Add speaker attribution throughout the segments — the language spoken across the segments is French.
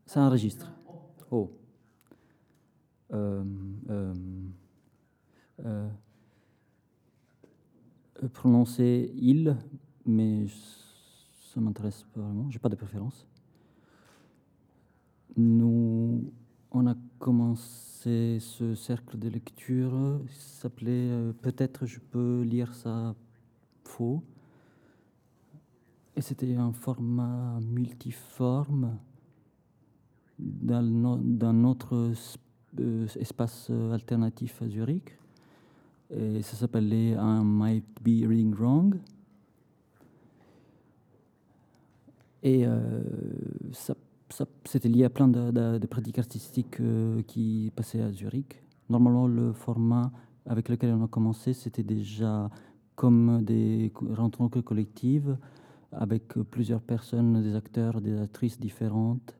Speaker 1: Ça enregistre. Oh. Euh, euh, euh, Prononcer il, mais ça m'intéresse pas vraiment. J'ai pas de préférence. On a commencé ce cercle de lecture. Il s'appelait Peut-être je peux lire ça faux. Et c'était un format multiforme dans notre espace alternatif à Zurich. Et ça s'appelait I Might Be Reading Wrong. Et c'était lié à plein de pratiques artistiques qui passaient à Zurich. Normalement, le format avec lequel on a commencé, c'était déjà comme des rencontres collectives avec plusieurs personnes, des acteurs, des actrices différentes,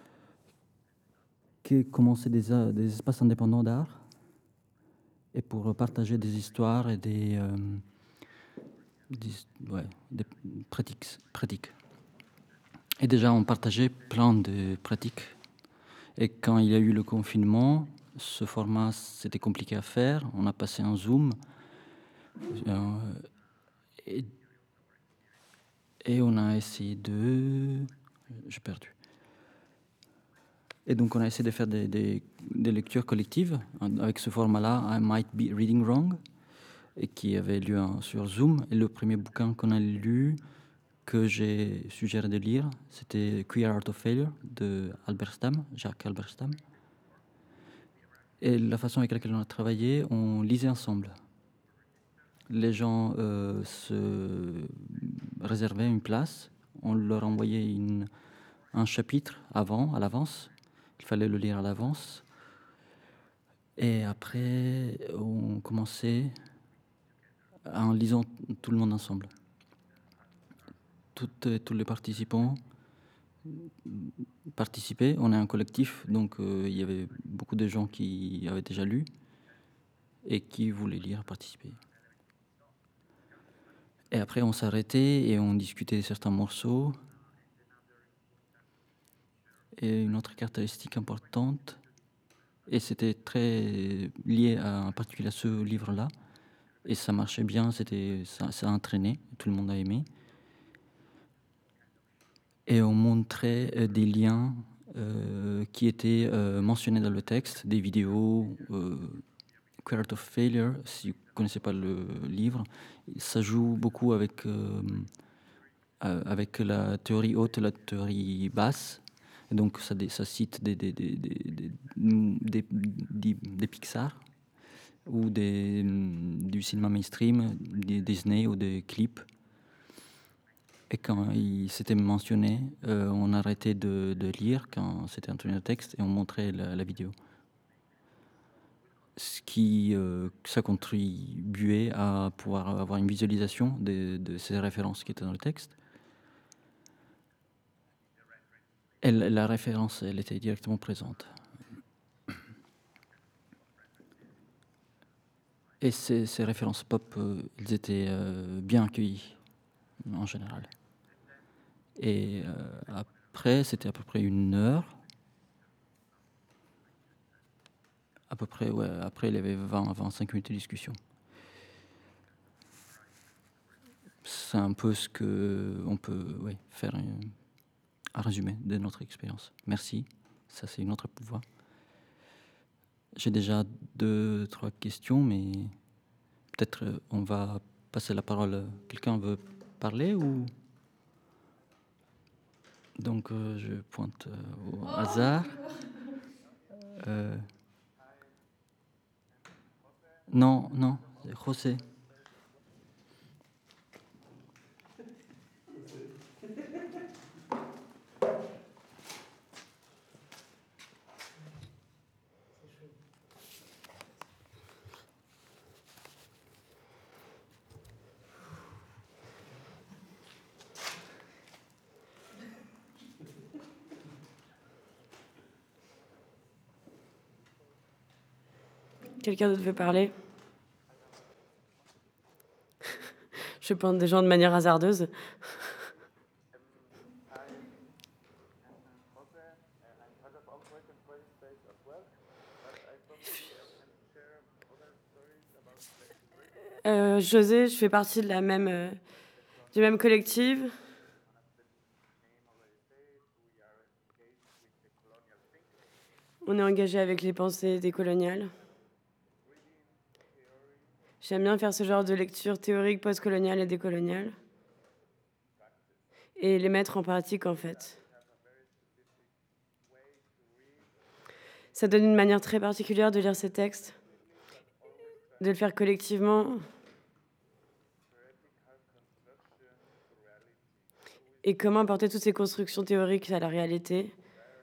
Speaker 1: qui commençaient des espaces indépendants d'art et pour partager des histoires et des pratiques. Et déjà, on partageait plein de pratiques. Et quand il y a eu le confinement, ce format, c'était compliqué à faire. On a passé un Zoom. Et, et on a essayé de... J'ai perdu. Et donc, on a essayé de faire des lectures collectives avec ce format-là, I Might Be Reading Wrong, et qui avait lieu sur Zoom. Et le premier bouquin qu'on a lu, que j'ai suggéré de lire, c'était Queer Art of Failure de Albert Stam, Jacques Albert Stam. Et la façon avec laquelle on a travaillé, on lisait ensemble. Les gens se réservaient une place, on leur envoyait un chapitre à l'avance, il fallait le lire à l'avance. Et après, on commençait en lisant tout le monde ensemble. Tous les participants participaient. On est un collectif, donc il y avait beaucoup de gens qui avaient déjà lu et qui voulaient lire, participer. Et après, on s'arrêtait et on discutait de certains morceaux. Et une autre caractéristique importante, et c'était très lié en particulier à ce livre-là, et ça marchait bien, ça a entraîné, tout le monde a aimé. Et on montrait des liens qui étaient mentionnés dans le texte, des vidéos. Queer Art of Failure, si vous ne connaissez pas le livre, ça joue beaucoup avec la théorie haute et la théorie basse. Et donc ça cite des Pixar ou du cinéma mainstream, des Disney ou des clips. Et quand il s'était mentionné, on arrêtait de lire quand c'était un texte et on montrait la vidéo. Ce qui ça contribuait à pouvoir avoir une visualisation de ces références qui étaient dans le texte. Et la référence, elle était directement présente. Et ces références pop, elles étaient bien accueillies, en général. Et après, c'était à peu près 1 heure. À peu près, ouais. Après, il y avait 20-25 minutes de discussion. C'est un peu ce qu'on peut faire un résumé de notre expérience. Merci. Ça, c'est une autre voie. J'ai déjà 2-3 questions, mais peut-être on va passer la parole. Quelqu'un veut parler ou... Donc, je pointe au hasard. Non, c'est José.
Speaker 2: Quelqu'un d'autre veut parler? Je pointe des gens de manière hasardeuse. José, je fais partie de du même collectif. On est engagé avec les pensées décoloniales. J'aime bien faire ce genre de lecture théorique postcoloniale et décoloniale. Et les mettre en pratique, en fait. Ça donne une manière très particulière de lire ces textes, de le faire collectivement. Et comment apporter toutes ces constructions théoriques à la réalité.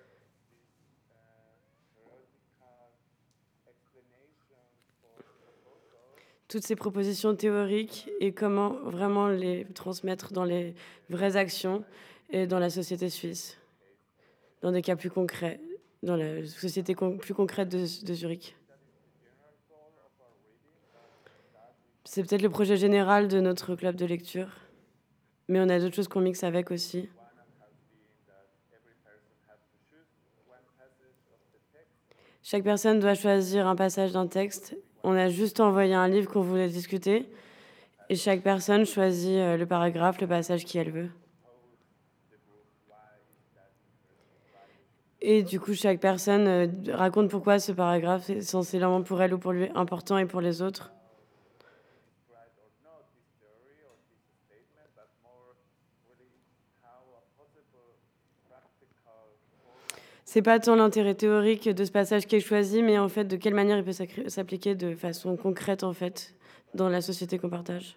Speaker 2: Toutes ces propositions théoriques et comment vraiment les transmettre dans les vraies actions et dans la société suisse, dans des cas plus concrets, dans la société plus concrète de Zurich. C'est peut-être le projet général de notre club de lecture, mais on a d'autres choses qu'on mixe avec aussi. Chaque personne doit choisir un passage d'un texte. On a juste envoyé un livre qu'on voulait discuter. Et chaque personne choisit le paragraphe, le passage qu'elle veut. Et du coup, chaque personne raconte pourquoi ce paragraphe est sensiblement pour elle ou pour lui important et pour les autres. C'est pas tant l'intérêt théorique de ce passage qui est choisi, mais en fait de quelle manière il peut s'appliquer de façon concrète en fait dans la société qu'on partage.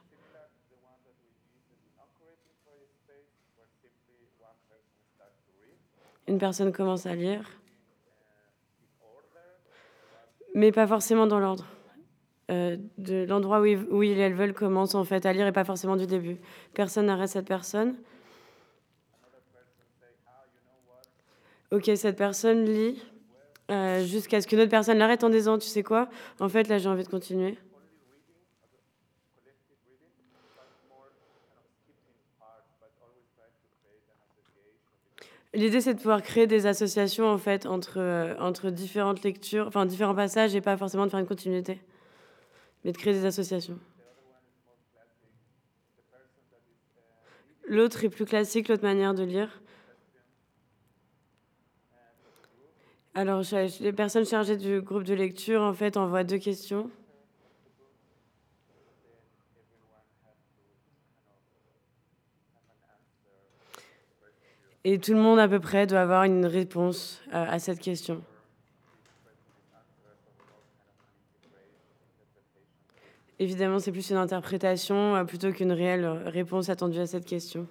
Speaker 2: Une personne commence à lire, mais pas forcément dans l'ordre. De l'endroit où ils et elles veulent commence en fait à lire et pas forcément du début. Personne n'arrête cette personne. Ok, cette personne lit jusqu'à ce qu'une autre personne l'arrête en disant, tu sais quoi, en fait là j'ai envie de continuer. L'idée c'est de pouvoir créer des associations en fait entre différentes lectures, enfin différents passages et pas forcément de faire une continuité, mais de créer des associations. L'autre est plus classique, l'autre manière de lire. Alors, les personnes chargées du groupe de lecture, en fait, envoient 2 questions. Et tout le monde, à peu près, doit avoir une réponse à cette question. Évidemment, c'est plus une interprétation plutôt qu'une réelle réponse attendue à cette question.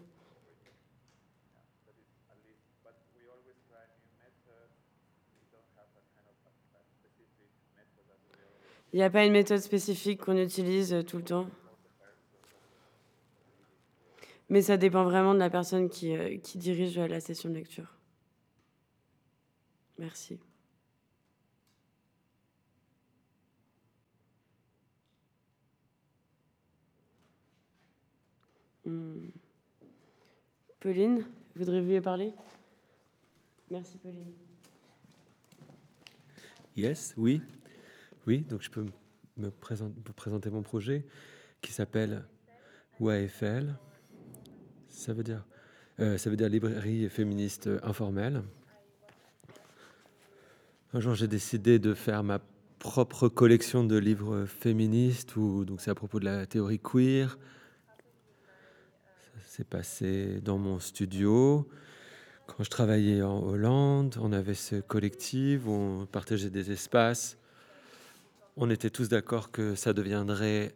Speaker 2: Il n'y a pas une méthode spécifique qu'on utilise tout le temps. Mais ça dépend vraiment de la personne qui dirige la session de lecture. Merci. Pauline, voudriez-vous parler? Merci Pauline.
Speaker 3: Yes, oui. Oui, donc je peux présenter mon projet qui s'appelle WAFL. Ça veut dire librairie féministe informelle. Un jour, j'ai décidé de faire ma propre collection de livres féministes, donc c'est à propos de la théorie queer. Ça s'est passé dans mon studio. Quand je travaillais en Hollande, on avait ce collectif où on partageait des espaces. On était tous d'accord que ça deviendrait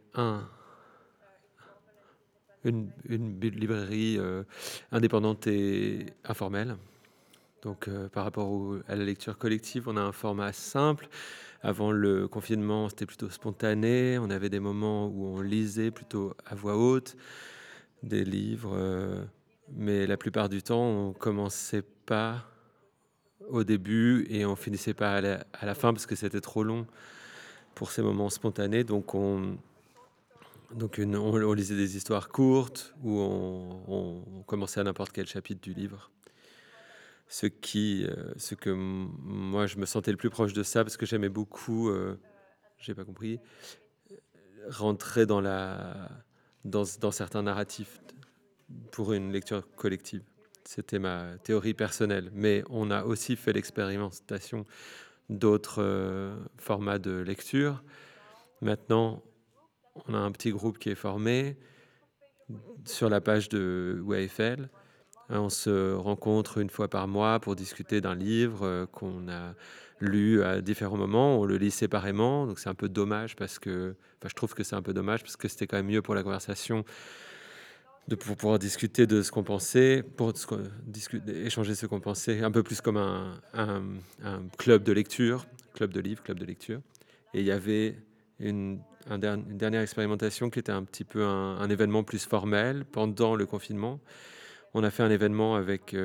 Speaker 3: une librairie indépendante et informelle. Donc, par rapport à la lecture collective, on a un format simple. Avant le confinement, c'était plutôt spontané. On avait des moments où on lisait plutôt à voix haute des livres, mais la plupart du temps, on commençait pas au début et on finissait pas à la fin parce que c'était trop long pour ces moments spontanés. Donc, on lisait des histoires courtes ou on commençait à n'importe quel chapitre du livre. ce que moi je me sentais le plus proche de ça, parce que j'aimais beaucoup, j'ai pas compris, rentrer dans certains narratifs pour une lecture collective. C'était ma théorie personnelle, mais on a aussi fait l'expérimentation d'autres formats de lecture. Maintenant, on a un petit groupe qui est formé sur la page de WFL. On se rencontre une fois par mois pour discuter d'un livre qu'on a lu à différents moments. On le lit séparément, donc c'est un peu dommage parce que, enfin, je trouve que c'est un peu dommage parce que c'était quand même mieux pour la conversation pour pouvoir discuter de ce qu'on pensait, échanger ce qu'on pensait, un peu plus comme un club de lecture, club de livres, club de lecture. Et il y avait une dernière expérimentation qui était un petit peu un événement plus formel pendant le confinement. On a fait un événement avec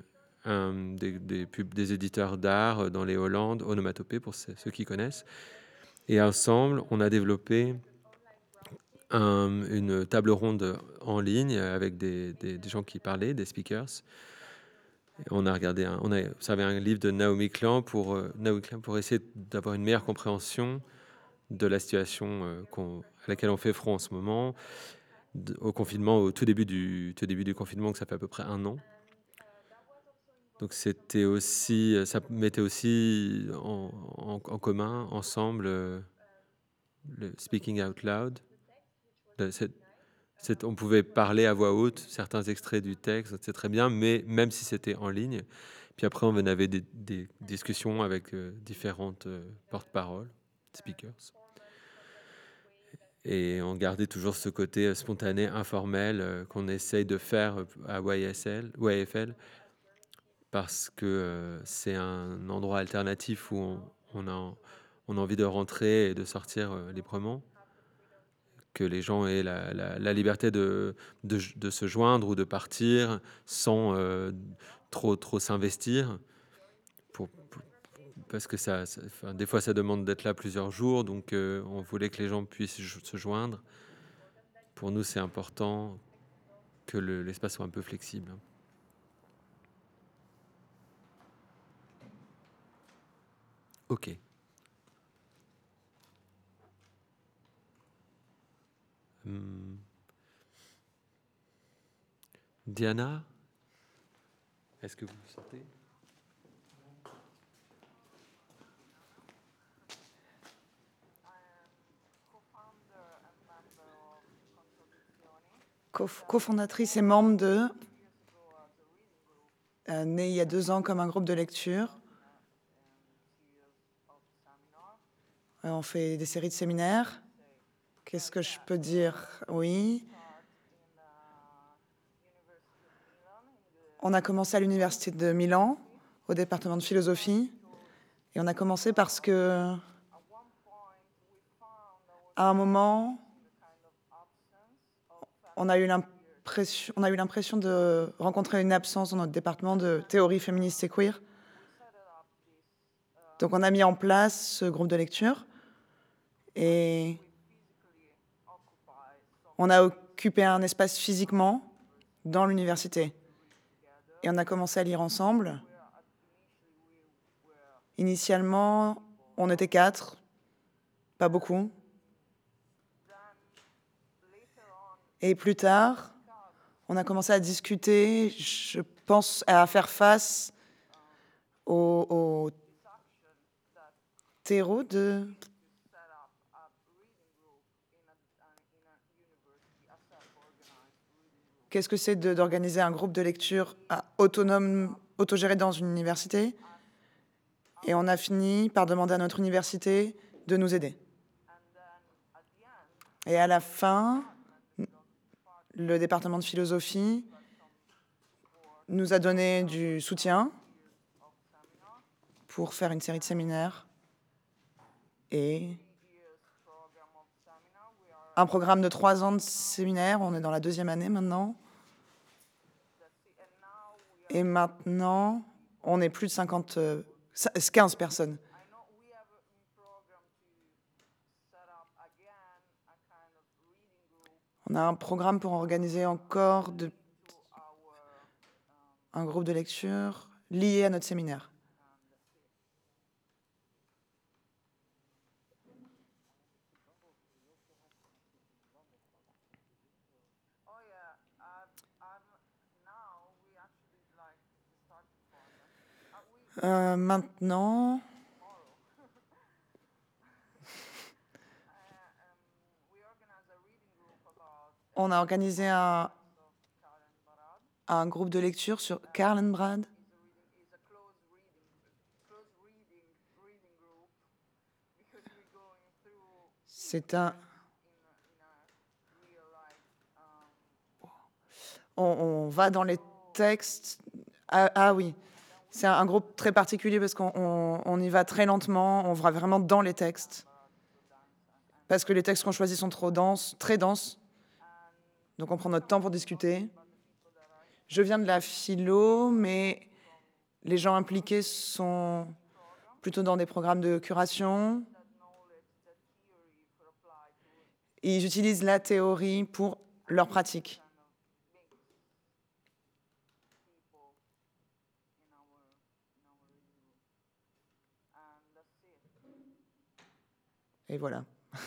Speaker 3: des éditeurs d'art dans les Hollandes, Onomatopée pour ceux qui connaissent. Et ensemble, on a développé une table ronde en ligne avec des gens qui parlaient, des speakers. On a regardé, on a observé un livre de Naomi Klein pour essayer d'avoir une meilleure compréhension de la situation à laquelle on fait front en ce moment, au confinement, au tout début du confinement, que ça fait à peu près 1 an. Donc c'était aussi, ça mettait aussi en commun, ensemble, le speaking out loud. On pouvait parler à voix haute certains extraits du texte, c'est très bien, mais même si c'était en ligne. Puis après, on avait des discussions avec différentes porte-paroles, speakers. Et on gardait toujours ce côté spontané, informel qu'on essaye de faire à YFL, parce que c'est un endroit alternatif où on a envie de rentrer et de sortir librement, que les gens aient la liberté de se joindre ou de partir sans trop s'investir, parce que enfin, des fois ça demande d'être là plusieurs jours, donc on voulait que les gens puissent se joindre. Pour nous, c'est important que l'espace soit un peu flexible. Ok. Diana, est-ce que vous vous sentez?
Speaker 4: Cofondatrice et membre de, née il y a 2 ans comme un groupe de lecture. On fait des séries de séminaires. Qu'est-ce que je peux dire? Oui. On a commencé à l'université de Milan, au département de philosophie. Et on a commencé parce que, à un moment, on a eu l'impression de rencontrer une absence dans notre département de théorie féministe et queer. Donc on a mis en place ce groupe de lecture et on a occupé un espace physiquement dans l'université. Et on a commencé à lire ensemble. Initialement, on était 4, pas beaucoup. Et plus tard, on a commencé à discuter, je pense, à faire face au terreau de... Qu'est-ce que c'est d'organiser un groupe de lecture autonome, autogéré dans une université? Et on a fini par demander à notre université de nous aider. Et à la fin, le département de philosophie nous a donné du soutien pour faire une série de séminaires et un programme de 3 ans de séminaires. On est dans la 2e année maintenant. Et maintenant, on est plus de 15 personnes. On a un programme pour organiser encore un groupe de lecture liées à notre séminaire. Maintenant, on a organisé un groupe de lecture sur Carlenbrad. C'est on va dans les textes. Ah oui, c'est un groupe très particulier parce qu'on y va très lentement, on va vraiment dans les textes. Parce que les textes qu'on choisit sont trop denses, très denses. Donc on prend notre temps pour discuter. Je viens de la philo, mais les gens impliqués sont plutôt dans des programmes de curation. Ils utilisent la théorie pour leur pratique. Et voilà.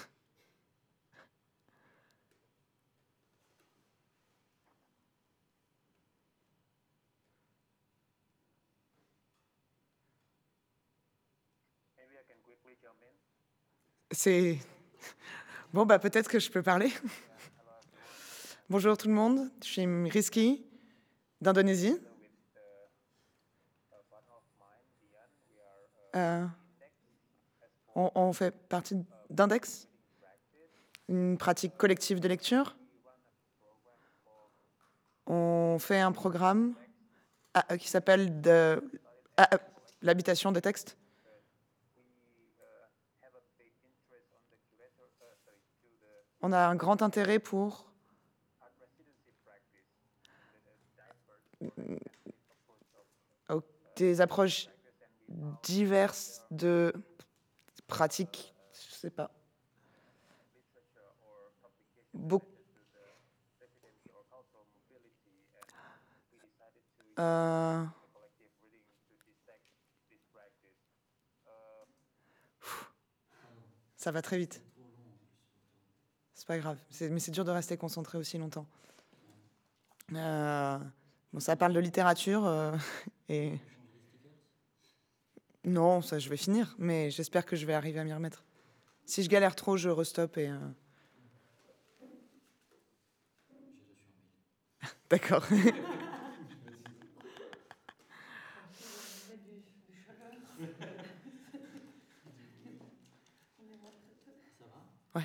Speaker 4: C'est... Bon, peut-être que je peux parler. Bonjour tout le monde, je suis Rizky, d'Indonésie. On fait partie d'Index, une pratique collective de lecture. On fait un programme qui s'appelle l'habitation des textes. On a un grand intérêt pour des approches diverses de pratiques, je sais pas. Ça va très vite. C'est pas grave, mais c'est dur de rester concentré aussi longtemps. Bon, ça parle de littérature et... Non, ça je vais finir, mais j'espère que je vais arriver à m'y remettre. Si je galère trop, je restoppe et... D'accord. Ouais.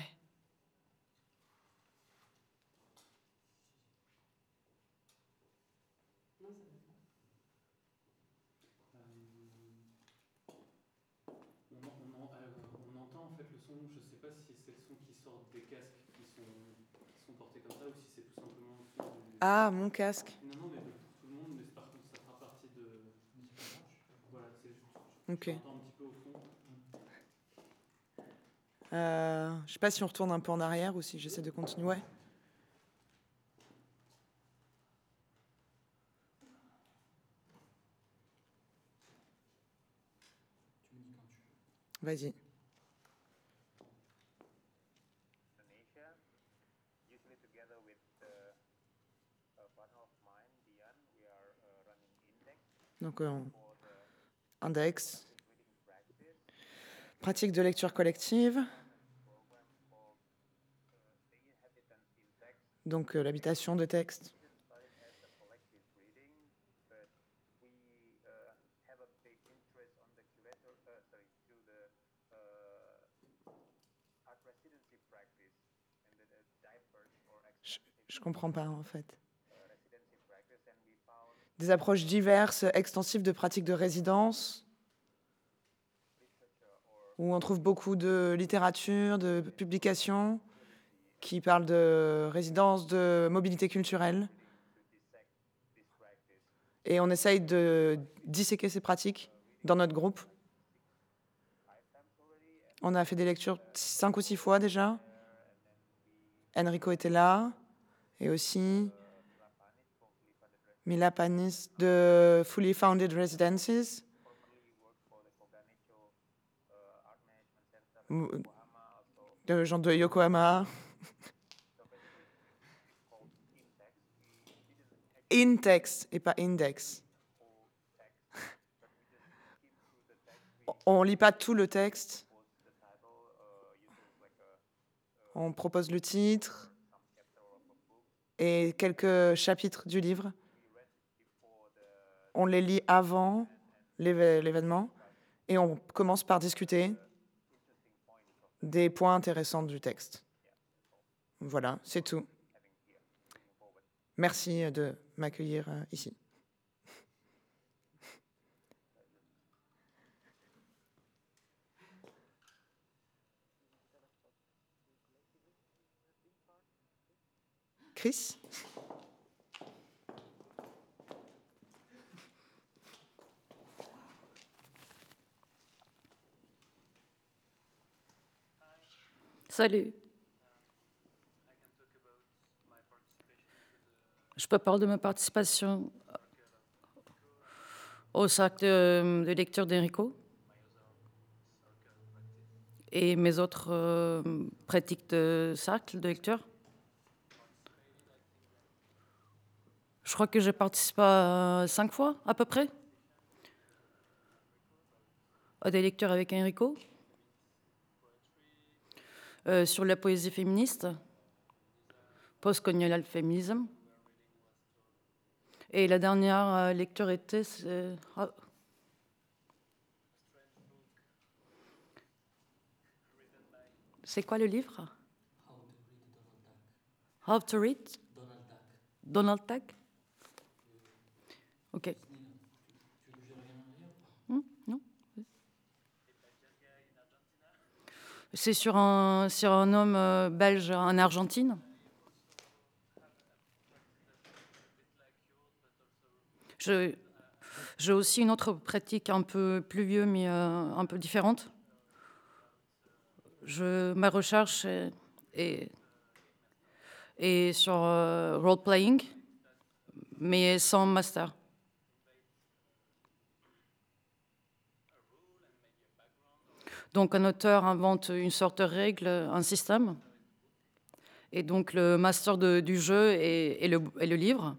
Speaker 5: On entend en fait le son, je ne sais pas si c'est le son qui sort des casques qui sont portés comme ça ou si c'est tout simplement le son du...
Speaker 4: Ah, mon casque.
Speaker 5: Non, mais pour tout le monde, mais par contre ça fera partie de... Voilà,
Speaker 4: Ok.
Speaker 5: j'entends un petit peu au fond.
Speaker 4: Je sais pas si on retourne un peu en arrière ou si j'essaie de continuer. Ouais. Vas-y. Donc, Index, pratique de lecture collective, donc l'habitation de texte. Je comprends pas en fait. Des approches diverses, extensives de pratiques de résidence, où on trouve beaucoup de littérature, de publications qui parlent de résidence, de mobilité culturelle. Et on essaye de disséquer ces pratiques dans notre groupe. On a fait des lectures 5 ou 6 fois déjà. Enrico était là. Et aussi Mila Panis de Fully Founded Residences. De gens de Yokohama. Intex et pas index. On lit pas tout le texte. On propose le titre et quelques chapitres du livre. On les lit avant l'événement et on commence par discuter des points intéressants du texte. Voilà, c'est tout. Merci de m'accueillir ici. Chris ?
Speaker 6: Salut. Je peux parler de ma participation au cercle de lecture d'Enrico et mes autres pratiques de cercle de lecture. Je crois que j'ai participé à 5 fois à peu près à des lectures avec Enrico sur la poésie féministe, post-colonial féminisme. Et la dernière lecture était... C'est quoi le livre? How to read? Donald Duck. Ok. Non. C'est sur un homme belge en Argentine. J'ai aussi une autre pratique un peu plus vieux, mais un peu différente. Ma recherche est sur role-playing, mais sans master. Donc un auteur invente une sorte de règle, un système, et donc le master du jeu est le livre.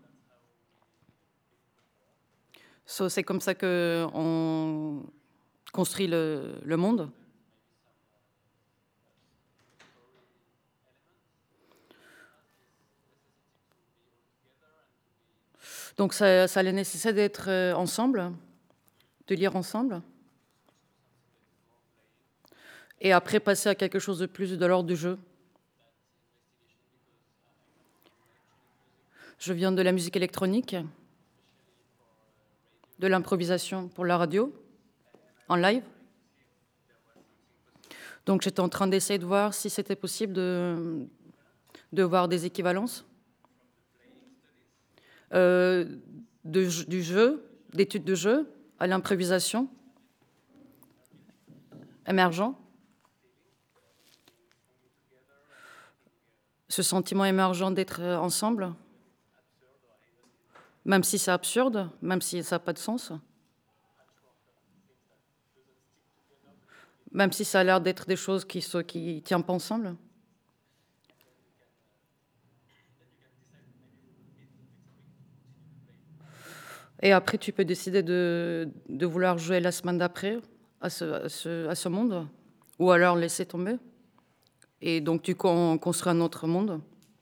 Speaker 6: So, c'est comme ça qu'on construit le monde. Donc ça a la nécessité d'être ensemble, de lire ensemble, et après passer à quelque chose de plus de l'ordre du jeu. Je viens de la musique électronique, de l'improvisation pour la radio, en live. Donc j'étais en train d'essayer de voir si c'était possible de voir des équivalences du jeu, d'études de jeu à l'improvisation émergent. Ce sentiment émergent d'être ensemble, même si c'est absurde, même si ça n'a pas de sens, même si ça a l'air d'être des choses qui ne tiennent pas ensemble. Et après, tu peux décider de vouloir jouer la semaine d'après à ce monde, ou alors laisser tomber. Et donc, tu construis un autre monde.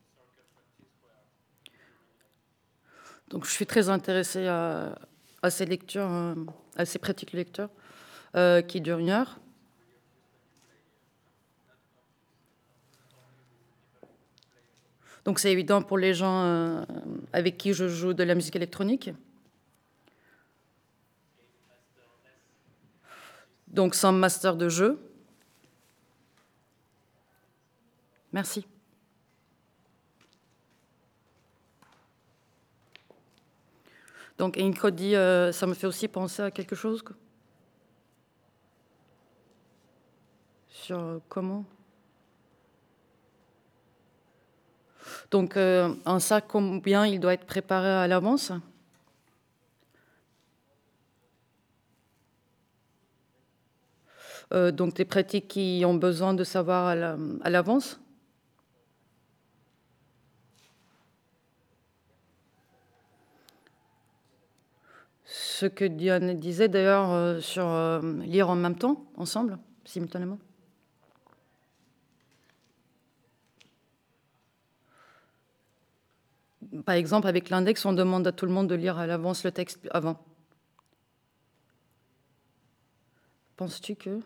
Speaker 6: Donc, je suis très intéressée à ces lectures, à ces pratiques de lecture qui durent 1 heure. Donc, c'est évident pour les gens avec qui je joue de la musique électronique. Donc, sans master de jeu. Merci. Donc, Enrico dit, ça me fait aussi penser à quelque chose. Sur comment. Donc, un sac, combien il doit être préparé à l'avance Donc des pratiques qui ont besoin de savoir à l'avance. Ce que Diane disait d'ailleurs sur lire en même temps, ensemble, simultanément. Par exemple, avec l'index, on demande à tout le monde de lire à l'avance le texte avant. Penses-tu que...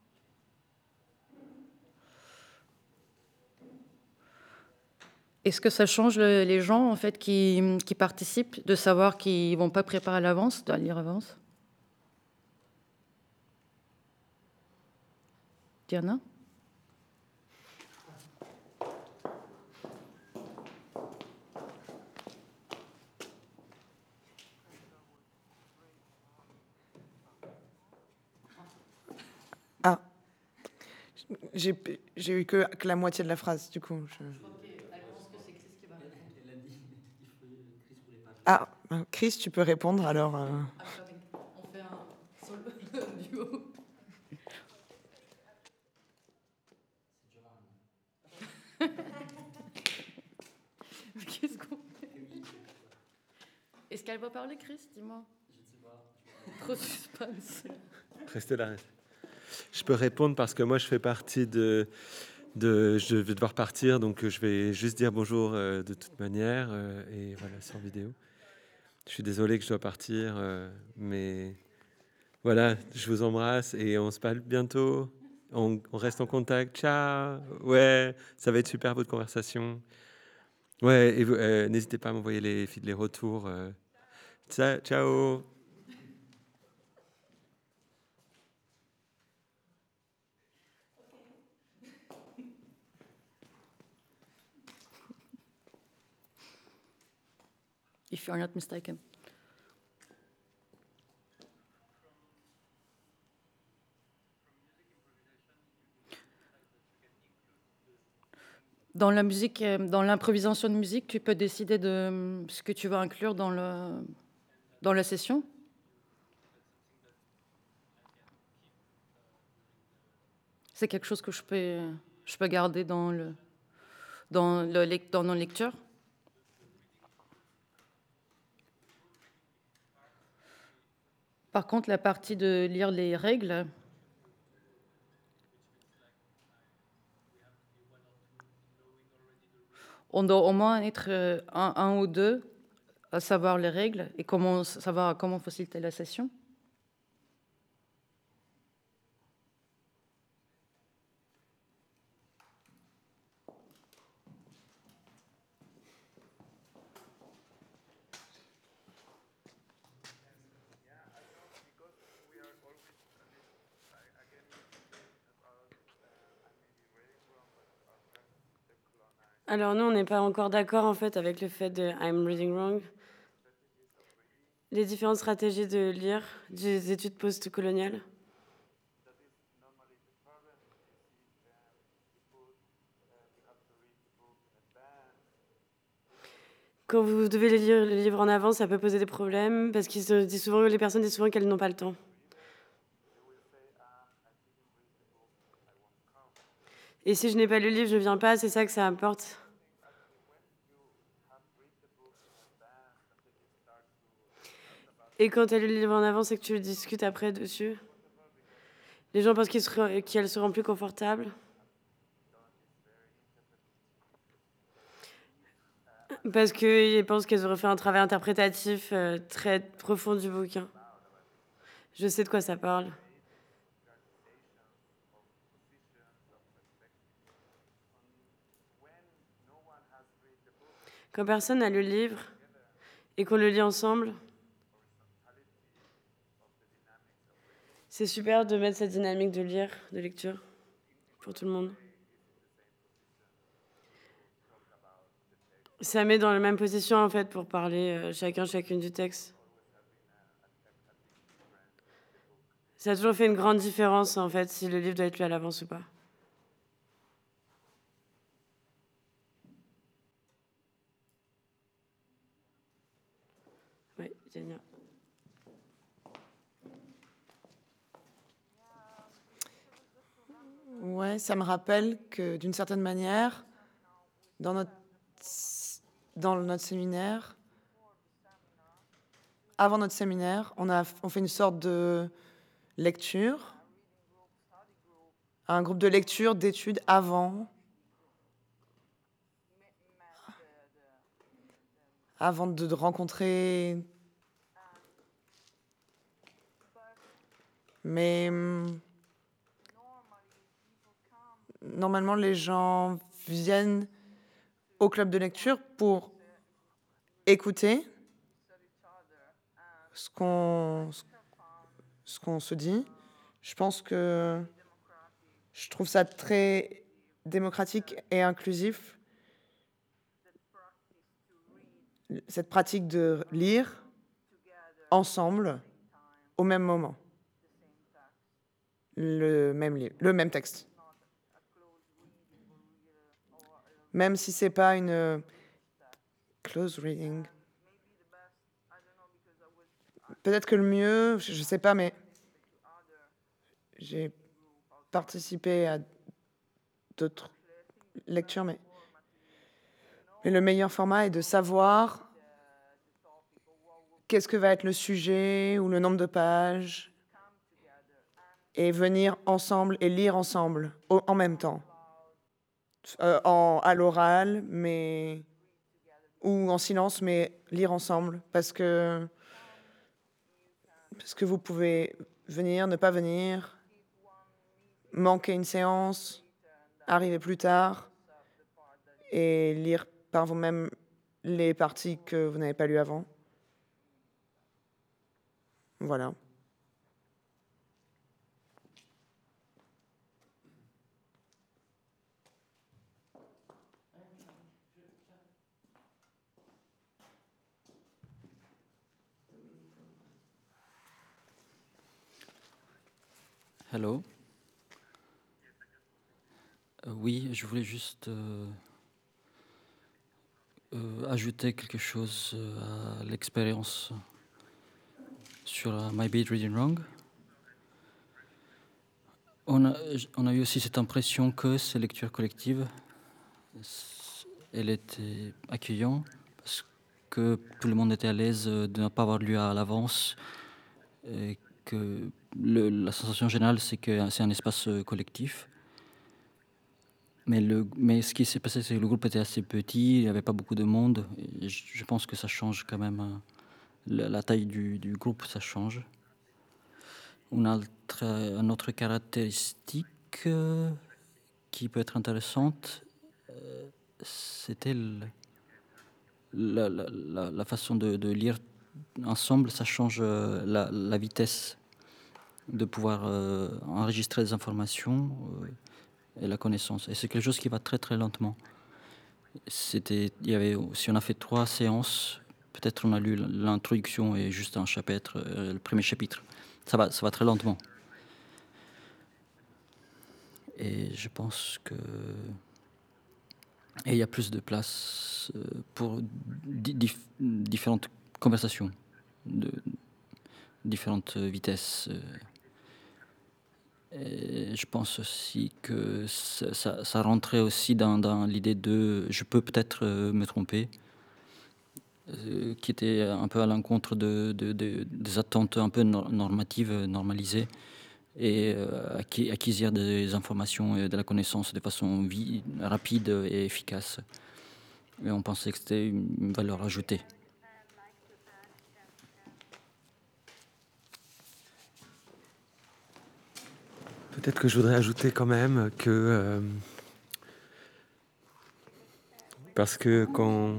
Speaker 6: Est-ce que ça change les gens en fait qui participent de savoir qu'ils ne vont pas préparer à l'avance, de lire à l'avance? Diana?
Speaker 4: Ah, j'ai eu que la moitié de la phrase, du coup. Ah, Chris, tu peux répondre alors.
Speaker 6: On fait un solo duo. Qu'est-ce qu'on fait? Est-ce qu'elle va parler, Chris? Dis-moi. Je ne sais pas. Trop suspense.
Speaker 3: Restez là. Je peux répondre parce que moi, je fais partie de je vais devoir partir, donc je vais juste dire bonjour de toute manière. Et voilà, c'est en vidéo. Je suis désolé que je dois partir, mais voilà, je vous embrasse et on se parle bientôt. On reste en contact. Ciao. Ouais, ça va être super votre conversation. Ouais, et n'hésitez pas à m'envoyer les retours. Ciao.
Speaker 6: If you're not mistaken. Dans la musique, dans l'improvisation de musique, tu peux décider de ce que tu vas inclure dans la session. C'est quelque chose que je peux garder dans nos lectures. Par contre, la partie de lire les règles, on doit au moins être un ou deux à savoir les règles et savoir comment faciliter la session.
Speaker 2: Alors nous, on n'est pas encore d'accord en fait avec le fait de I'm reading wrong. Les différentes stratégies de lire des études post-coloniales. Quand vous devez lire le livre en avance, ça peut poser des problèmes parce les personnes disent souvent qu'elles n'ont pas le temps. Et si je n'ai pas lu le livre, je ne viens pas, c'est ça que ça apporte. Et quand tu as lu le livre en avance et que tu le discutes après dessus, les gens pensent qu'elles seront plus confortables. Parce qu'ils pensent qu'elles auraient fait un travail interprétatif très profond du bouquin. Je sais de quoi ça parle. Quand personne n'a lu le livre et qu'on le lit ensemble, c'est super de mettre cette dynamique de lecture, pour tout le monde. Ça met dans la même position, en fait, pour parler chacune du texte. Ça a toujours fait une grande différence, en fait, si le livre doit être lu à l'avance ou pas. Oui, génial.
Speaker 4: Ouais, ça me rappelle que d'une certaine manière, dans notre séminaire, avant notre séminaire, on fait une sorte de lecture, un groupe de lecture, d'études avant de rencontrer. Mais normalement, les gens viennent au club de lecture pour écouter ce qu'on se dit. Je pense que je trouve ça très démocratique et inclusif, cette pratique de lire ensemble au même moment le même texte. Même si c'est pas une close reading. Peut-être que le mieux, je sais pas, mais j'ai participé à d'autres lectures, mais le meilleur format est de savoir qu'est-ce que va être le sujet ou le nombre de pages et venir ensemble et lire ensemble en même temps, à l'oral, ou en silence, mais lire ensemble, parce que vous pouvez venir, ne pas venir, manquer une séance, arriver plus tard et lire par vous-même les parties que vous n'avez pas lues avant. Voilà.
Speaker 1: Hello. Oui, je voulais juste ajouter quelque chose à l'expérience sur My Beat Reading Wrong. On a eu aussi cette impression que ces lectures collectives, elle était accueillante parce que tout le monde était à l'aise de ne pas avoir lu à l'avance et que la sensation générale, c'est que c'est un espace collectif. Mais ce qui s'est passé, c'est que le groupe était assez petit, il n'y avait pas beaucoup de monde. Et je pense que ça change quand même. La taille du groupe, ça change. On a une autre caractéristique qui peut être intéressante. C'était la façon de lire ensemble, ça change la vitesse de pouvoir enregistrer des informations et la connaissance. Et c'est quelque chose qui va très très lentement. Si on a fait 3 séances, peut-être on a lu l'introduction et juste un chapitre, le premier chapitre. Ça va très lentement. Et je pense que il y a plus de place pour différentes conversations, de différentes vitesses. Et je pense aussi que ça rentrait aussi dans l'idée de je peux peut-être me tromper, qui était un peu à l'encontre des attentes un peu normatives, normalisées, et acquérir des informations et de la connaissance de façon rapide et efficace. Et on pensait que c'était une valeur ajoutée.
Speaker 3: Peut-être que je voudrais ajouter quand même que parce que quand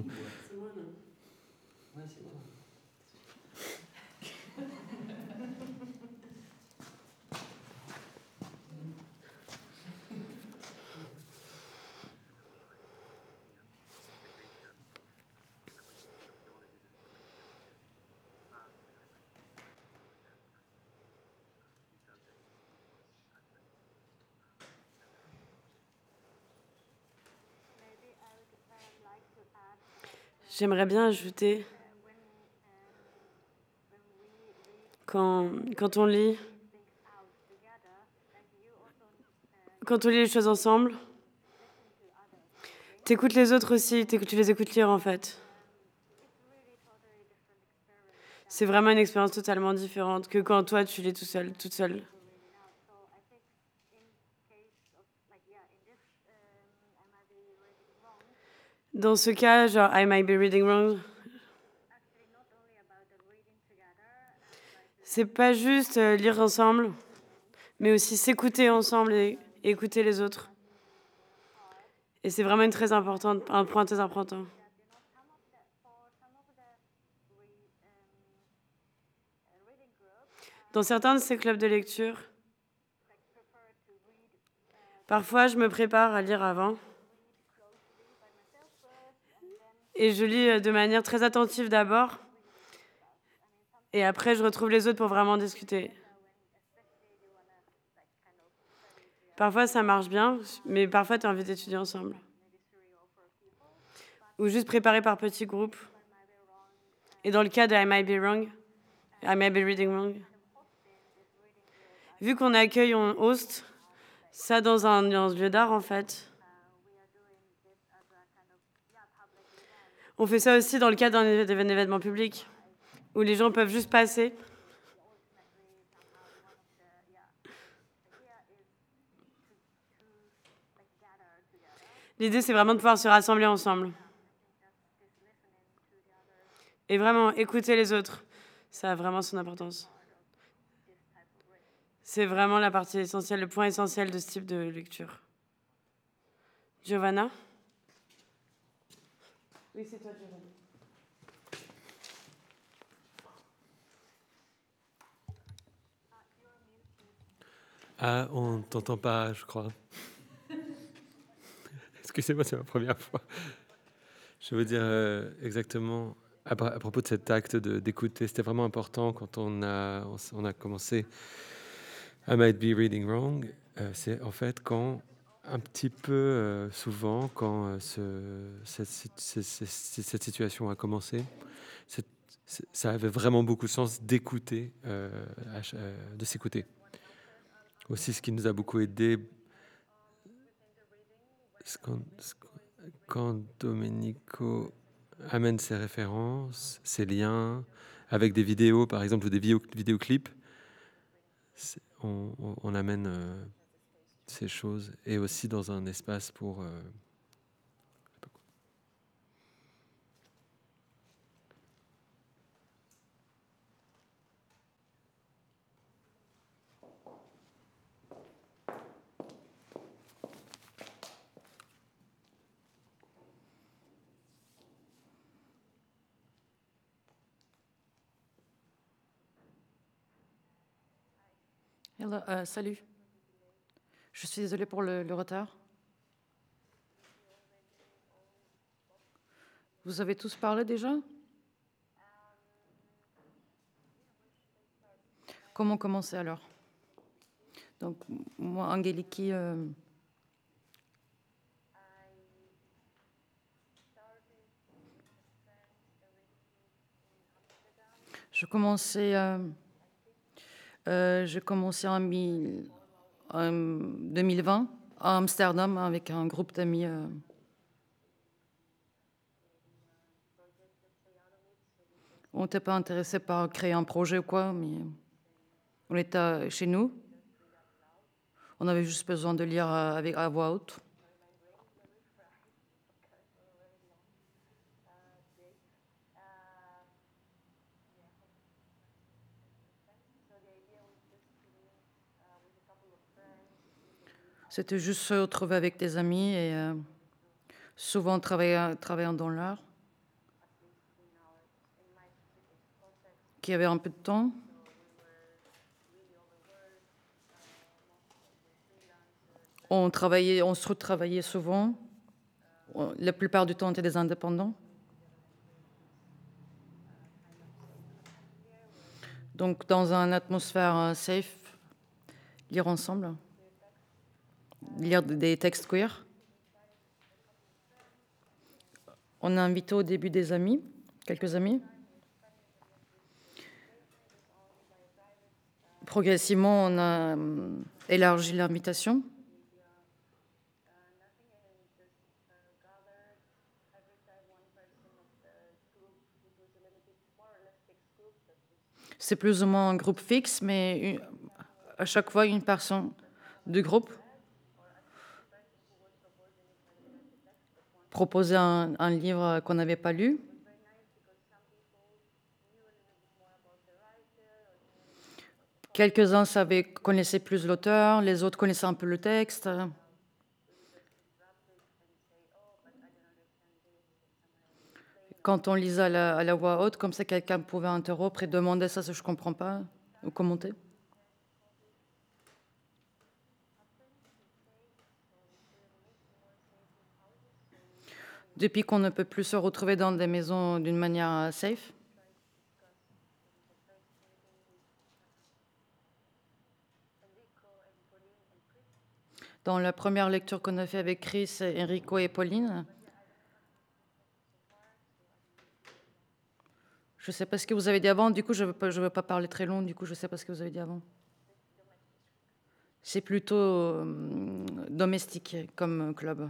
Speaker 2: J'aimerais bien ajouter, quand on lit, quand on lit les choses ensemble, t'écoutes les autres aussi, tu les écoutes lire en fait. C'est vraiment une expérience totalement différente que quand toi tu lis tout seul, toute seule. Dans ce cas, genre I might be reading wrong, c'est pas juste lire ensemble, mais aussi s'écouter ensemble et écouter les autres. Et c'est vraiment un point très important. Dans certains de ces clubs de lecture, parfois je me prépare à lire avant. Et je lis de manière très attentive d'abord. Et après, je retrouve les autres pour vraiment discuter. Parfois, ça marche bien, mais parfois, tu as envie d'étudier ensemble. Ou juste préparer par petits groupes. Et dans le cas de I might be reading wrong, vu qu'on accueille, on host ça dans un lieu d'art, en fait. On fait ça aussi dans le cadre d'un événement public, où les gens peuvent juste passer. L'idée, c'est vraiment de pouvoir se rassembler ensemble. Et vraiment, écouter les autres, ça a vraiment son importance. C'est vraiment la partie essentielle, le point essentiel de ce type de lecture. Giovanna? Oui, c'est toi, Giovanna.
Speaker 3: Ah, on ne t'entend pas, je crois. Excusez-moi, c'est ma première fois. Je veux dire exactement à propos de cet acte d'écouter. C'était vraiment important quand on a commencé I might be reading wrong. C'est en fait quand un petit peu souvent quand cette situation a commencé, ça avait vraiment beaucoup de sens d'écouter, de s'écouter. Aussi, ce qui nous a beaucoup aidé, quand Domenico amène ses références, ses liens, avec des vidéos, par exemple, ou des vidéoclips, on amène ces choses, et aussi dans un espace pour...
Speaker 6: Hello, salut. Je suis désolée pour le retard. Vous avez tous parlé déjà? Comment commencer alors? Donc, moi, Angeliki, j'ai commencé en 2020 à Amsterdam avec un groupe d'amis. On n'était pas intéressé par créer un projet ou quoi, mais on était chez nous. On avait juste besoin de lire à voix haute. C'était juste se retrouver avec des amis et souvent travaillant dans l'art, qui avait un peu de temps. On se retravaillait souvent. La plupart du temps, on était des indépendants. Donc, dans une atmosphère safe, lire ensemble, lire des textes queer. On a invité au début des amis, quelques amis. Progressivement, on a élargi l'invitation. C'est plus ou moins un groupe fixe, mais à chaque fois, une personne du groupe proposait un livre qu'on n'avait pas lu. Quelques-uns connaissaient plus l'auteur, les autres connaissaient un peu le texte. Quand on lisait à la voix haute, comme ça, quelqu'un pouvait interrompre et demander ça, je ne comprends pas, ou commenter. Depuis qu'on ne peut plus se retrouver dans des maisons d'une manière safe, dans la première lecture qu'on a fait avec Chris, Enrico et Pauline, je ne sais pas ce que vous avez dit avant, du coup je ne veux pas parler très long, du coup je ne sais pas ce que vous avez dit avant. C'est plutôt domestique comme club.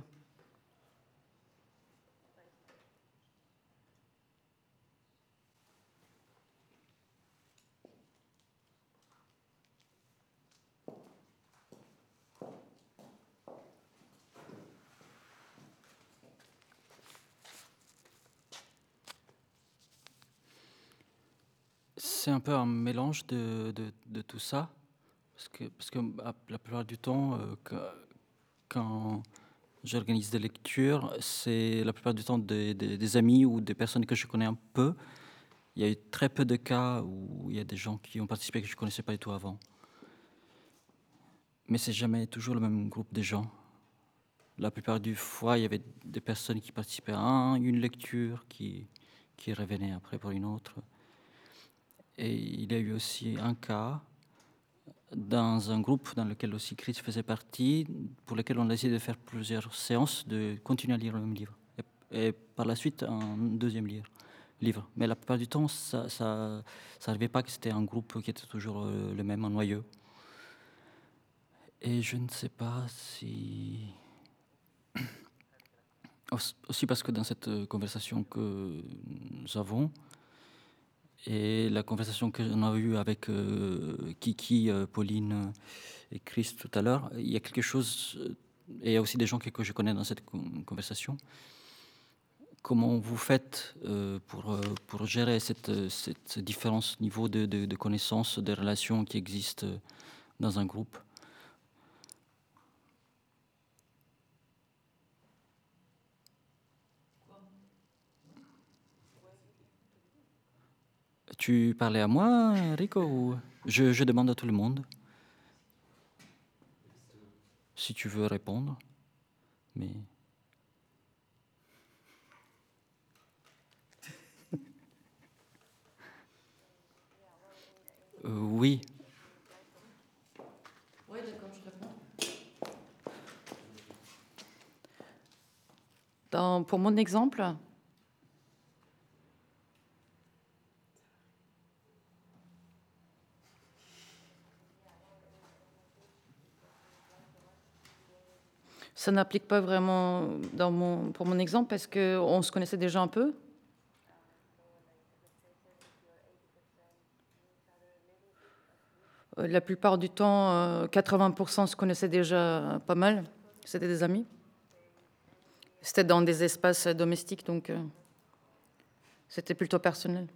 Speaker 1: C'est un peu un mélange de tout ça, parce que la plupart du temps, quand j'organise des lectures, c'est la plupart du temps des amis ou des personnes que je connais un peu. Il y a eu très peu de cas où il y a des gens qui ont participé que je ne connaissais pas du tout avant. Mais c'est jamais toujours le même groupe de gens. La plupart du fois, il y avait des personnes qui participaient à une lecture, qui revenaient après pour une autre. Et il y a eu aussi un cas dans un groupe dans lequel aussi Chris faisait partie, pour lequel on a essayé de faire plusieurs séances, de continuer à lire le même livre. Et par la suite, un deuxième livre. Mais la plupart du temps, ça n'arrivait pas que c'était un groupe qui était toujours le même, un noyau. Et je ne sais pas si... Aussi parce que dans cette conversation que nous avons, et la conversation que l'on a eue avec Kiki, Pauline et Chris tout à l'heure, il y a quelque chose, et il y a aussi des gens que je connais dans cette conversation. Comment vous faites pour gérer cette différence niveau de connaissances, de relations qui existent dans un groupe? Tu parlais à moi, Rico, ou je demande à tout le monde si tu veux répondre, mais... Oui.
Speaker 6: Oui, d'accord, je réponds. Pour mon exemple, ça n'applique pas vraiment pour mon exemple parce qu'on se connaissait déjà un peu. La plupart du temps, 80% se connaissaient déjà pas mal. C'était des amis. C'était dans des espaces domestiques, donc c'était plutôt personnel.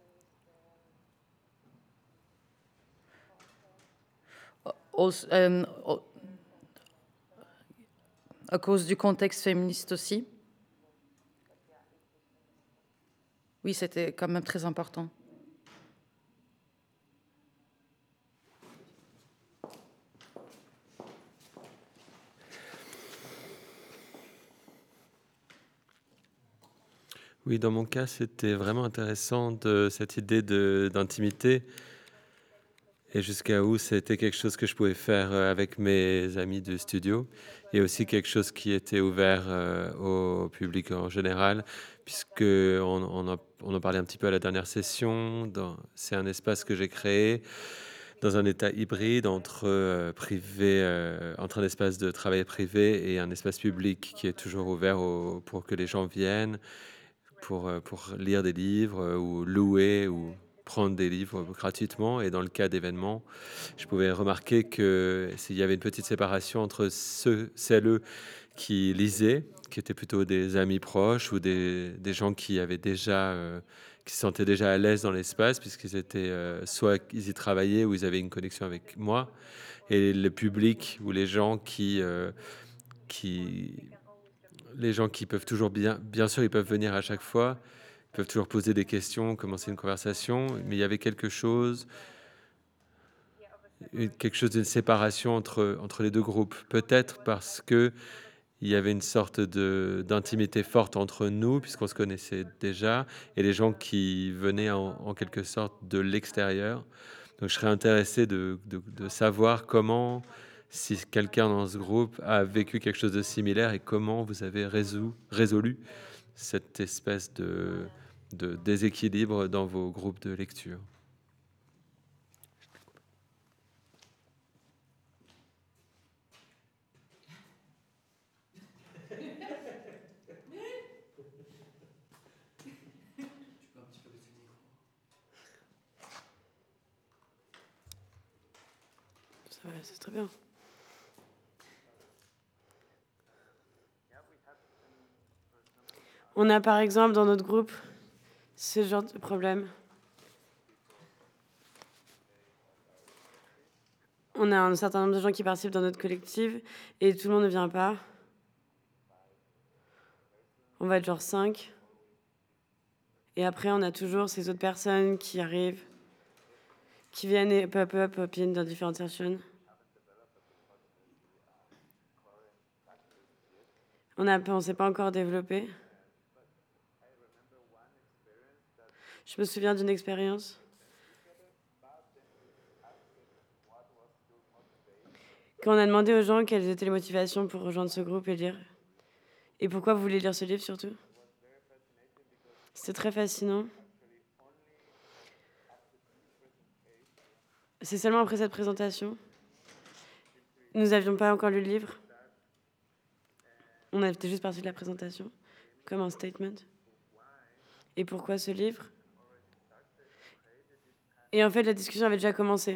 Speaker 6: À cause du contexte féministe aussi. Oui, c'était quand même très important.
Speaker 3: Oui, dans mon cas, c'était vraiment intéressant cette idée d'intimité et jusqu'à où c'était quelque chose que je pouvais faire avec mes amis de studio et aussi quelque chose qui était ouvert au public en général, puisqu'on en parlait un petit peu à la dernière session. C'est un espace que j'ai créé dans un état hybride entre entre un espace de travail privé et un espace public qui est toujours ouvert pour que les gens viennent pour lire des livres ou louer ou prendre des livres gratuitement. Et dans le cas d'événements, je pouvais remarquer qu'il y avait une petite séparation entre celles qui lisaient, qui étaient plutôt des amis proches ou des gens qui avaient déjà, qui se sentaient déjà à l'aise dans l'espace, puisqu'ils étaient soit ils y travaillaient ou ils avaient une connexion avec moi, et le public ou qui les gens qui peuvent toujours bien sûr, ils peuvent venir à chaque fois, ils peuvent toujours poser des questions, commencer une conversation, mais il y avait quelque chose d'une séparation entre les deux groupes. Peut-être parce que il y avait une sorte d'intimité forte entre nous, puisqu'on se connaissait déjà, et les gens qui venaient en quelque sorte de l'extérieur. Donc je serais intéressé de savoir comment, si quelqu'un dans ce groupe a vécu quelque chose de similaire, et comment vous avez résolu cette espèce de déséquilibre dans vos groupes de lecture.
Speaker 2: Ça va, c'est très bien. On a par exemple dans notre groupe ce genre de problème. On a un certain nombre de gens qui participent dans notre collectif et tout le monde ne vient pas. On va être genre 5. Et après, on a toujours ces autres personnes qui arrivent, qui viennent et peu à peu pop-in dans différentes sessions. On ne s'est pas encore développé. Je me souviens d'une expérience. Quand on a demandé aux gens quelles étaient les motivations pour rejoindre ce groupe et lire. Et pourquoi vous voulez lire ce livre surtout? C'était très fascinant. C'est seulement après cette présentation. Nous n'avions pas encore lu le livre. On était juste parti de la présentation, comme un statement. Et pourquoi ce livre? Et en fait, la discussion avait déjà commencé.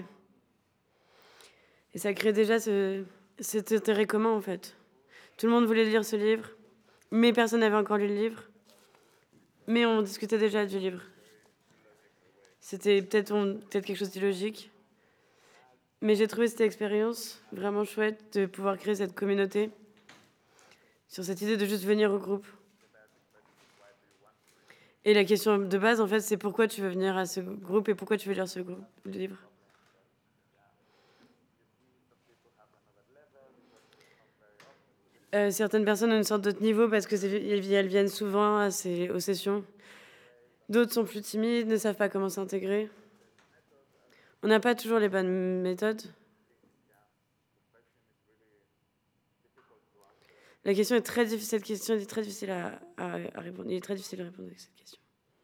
Speaker 2: Et ça crée déjà cet intérêt commun, en fait. Tout le monde voulait lire ce livre, mais personne n'avait encore lu le livre. Mais on discutait déjà du livre. C'était peut-être quelque chose d'illogique. Mais j'ai trouvé cette expérience vraiment chouette de pouvoir créer cette communauté sur cette idée de juste venir au groupe. Et la question de base, en fait, c'est pourquoi tu veux venir à ce groupe et pourquoi tu veux lire ce livre. Certaines personnes ont une sorte d'autre niveau parce qu'elles viennent souvent aux sessions. D'autres sont plus timides, ne savent pas comment s'intégrer. On n'a pas toujours les bonnes méthodes. La question est très difficile. Cette question est très difficile à répondre. Il est très difficile de répondre à cette question.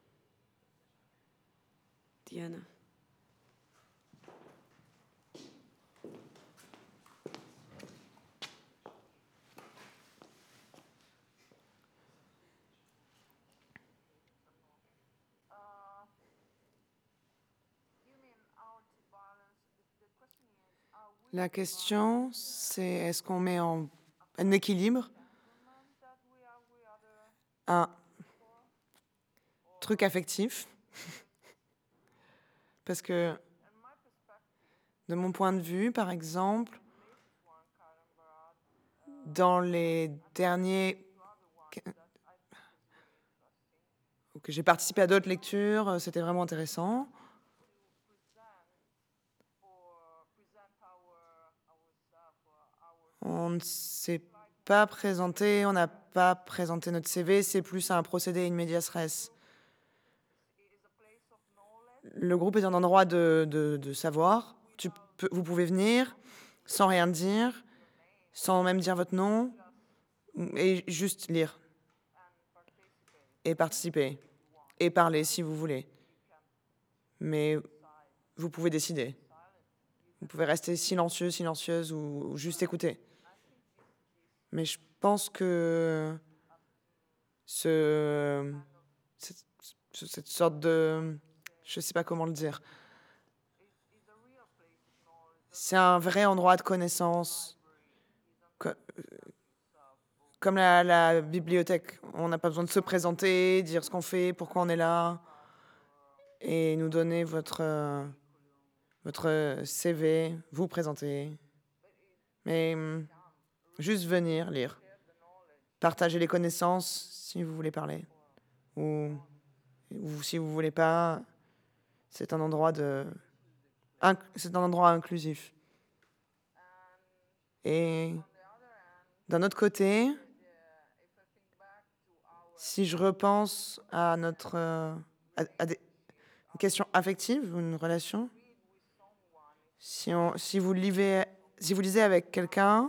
Speaker 2: Diana.
Speaker 4: La question, c'est est-ce qu'on met en un équilibre un truc affectif? Parce que, de mon point de vue, par exemple, dans les derniers... que j'ai participé à d'autres lectures, c'était vraiment intéressant. On ne s'est pas présenté, on n'a pas présenté notre CV, c'est plus un procédé in medias res. Le groupe est un endroit de savoir. Vous pouvez venir sans rien dire, sans même dire votre nom, et juste lire. Et participer. Et parler si vous voulez. Mais vous pouvez décider. Vous pouvez rester silencieux, silencieuse ou juste écouter. Mais je pense que cette sorte de Je ne sais pas comment le dire. C'est un vrai endroit de connaissance, comme la bibliothèque. On n'a pas besoin de se présenter, dire ce qu'on fait, pourquoi on est là, et nous donner votre CV, vous présenter. Mais juste venir lire. Partager les connaissances si vous voulez parler. Ou si vous voulez pas, c'est un endroit inclusif. Et d'un autre côté, si je repense à à des questions affectives ou une relation, si vous lisez avec quelqu'un,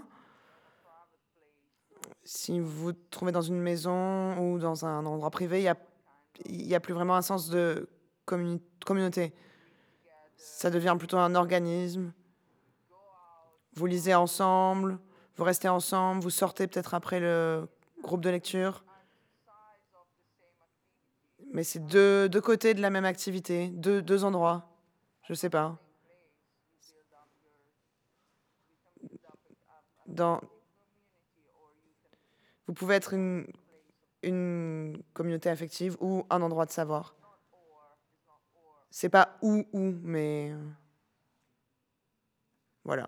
Speaker 4: si vous vous trouvez dans une maison ou dans un endroit privé, il y a plus vraiment un sens de communauté. Ça devient plutôt un organisme. Vous lisez ensemble, vous restez ensemble, vous sortez peut-être après le groupe de lecture. Mais c'est deux côtés de la même activité, deux endroits. Je sais pas. Vous pouvez être une communauté affective ou un endroit de savoir. C'est pas ou, mais voilà.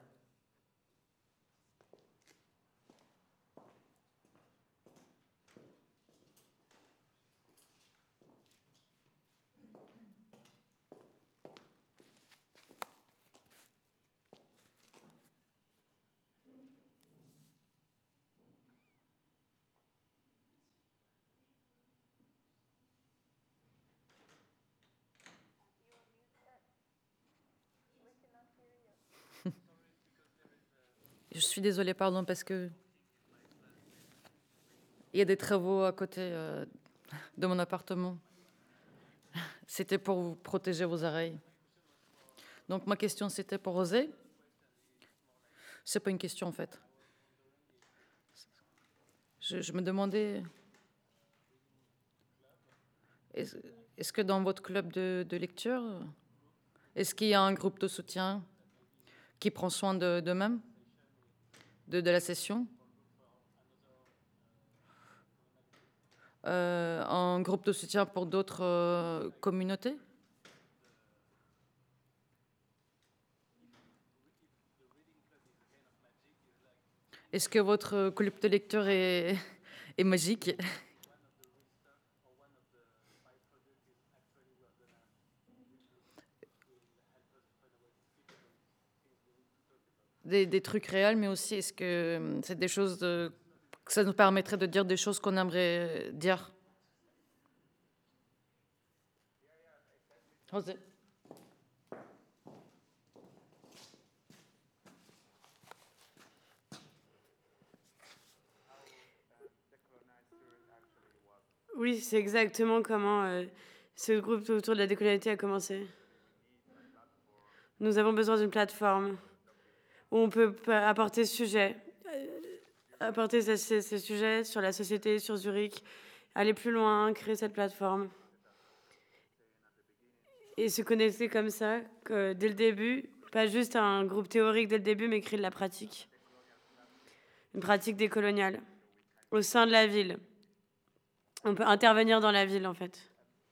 Speaker 6: Je suis désolée, pardon, parce que il y a des travaux à côté de mon appartement. C'était pour vous protéger vos oreilles. Donc ma question, c'était pour Rosé. C'est pas une question, en fait. Je me demandais, est-ce que dans votre club de lecture, est-ce qu'il y a un groupe de soutien qui prend soin d'eux-mêmes, de la session? Un groupe de soutien pour d'autres communautés? Est-ce que votre club de lecture est magique? Des trucs réels, mais aussi, est-ce que c'est des choses que ça nous permettrait de dire des choses qu'on aimerait dire? José.
Speaker 2: Oui, c'est exactement comment ce groupe autour de la décolonialité a commencé. Nous avons besoin d'une plateforme où on peut apporter ce sujet, apporter ces sujets sur la société, sur Zurich, aller plus loin, créer cette plateforme. Et se connecter comme ça, dès le début, pas juste un groupe théorique dès le début, mais créer de la pratique. Une pratique décoloniale, au sein de la ville. On peut intervenir dans la ville, en fait.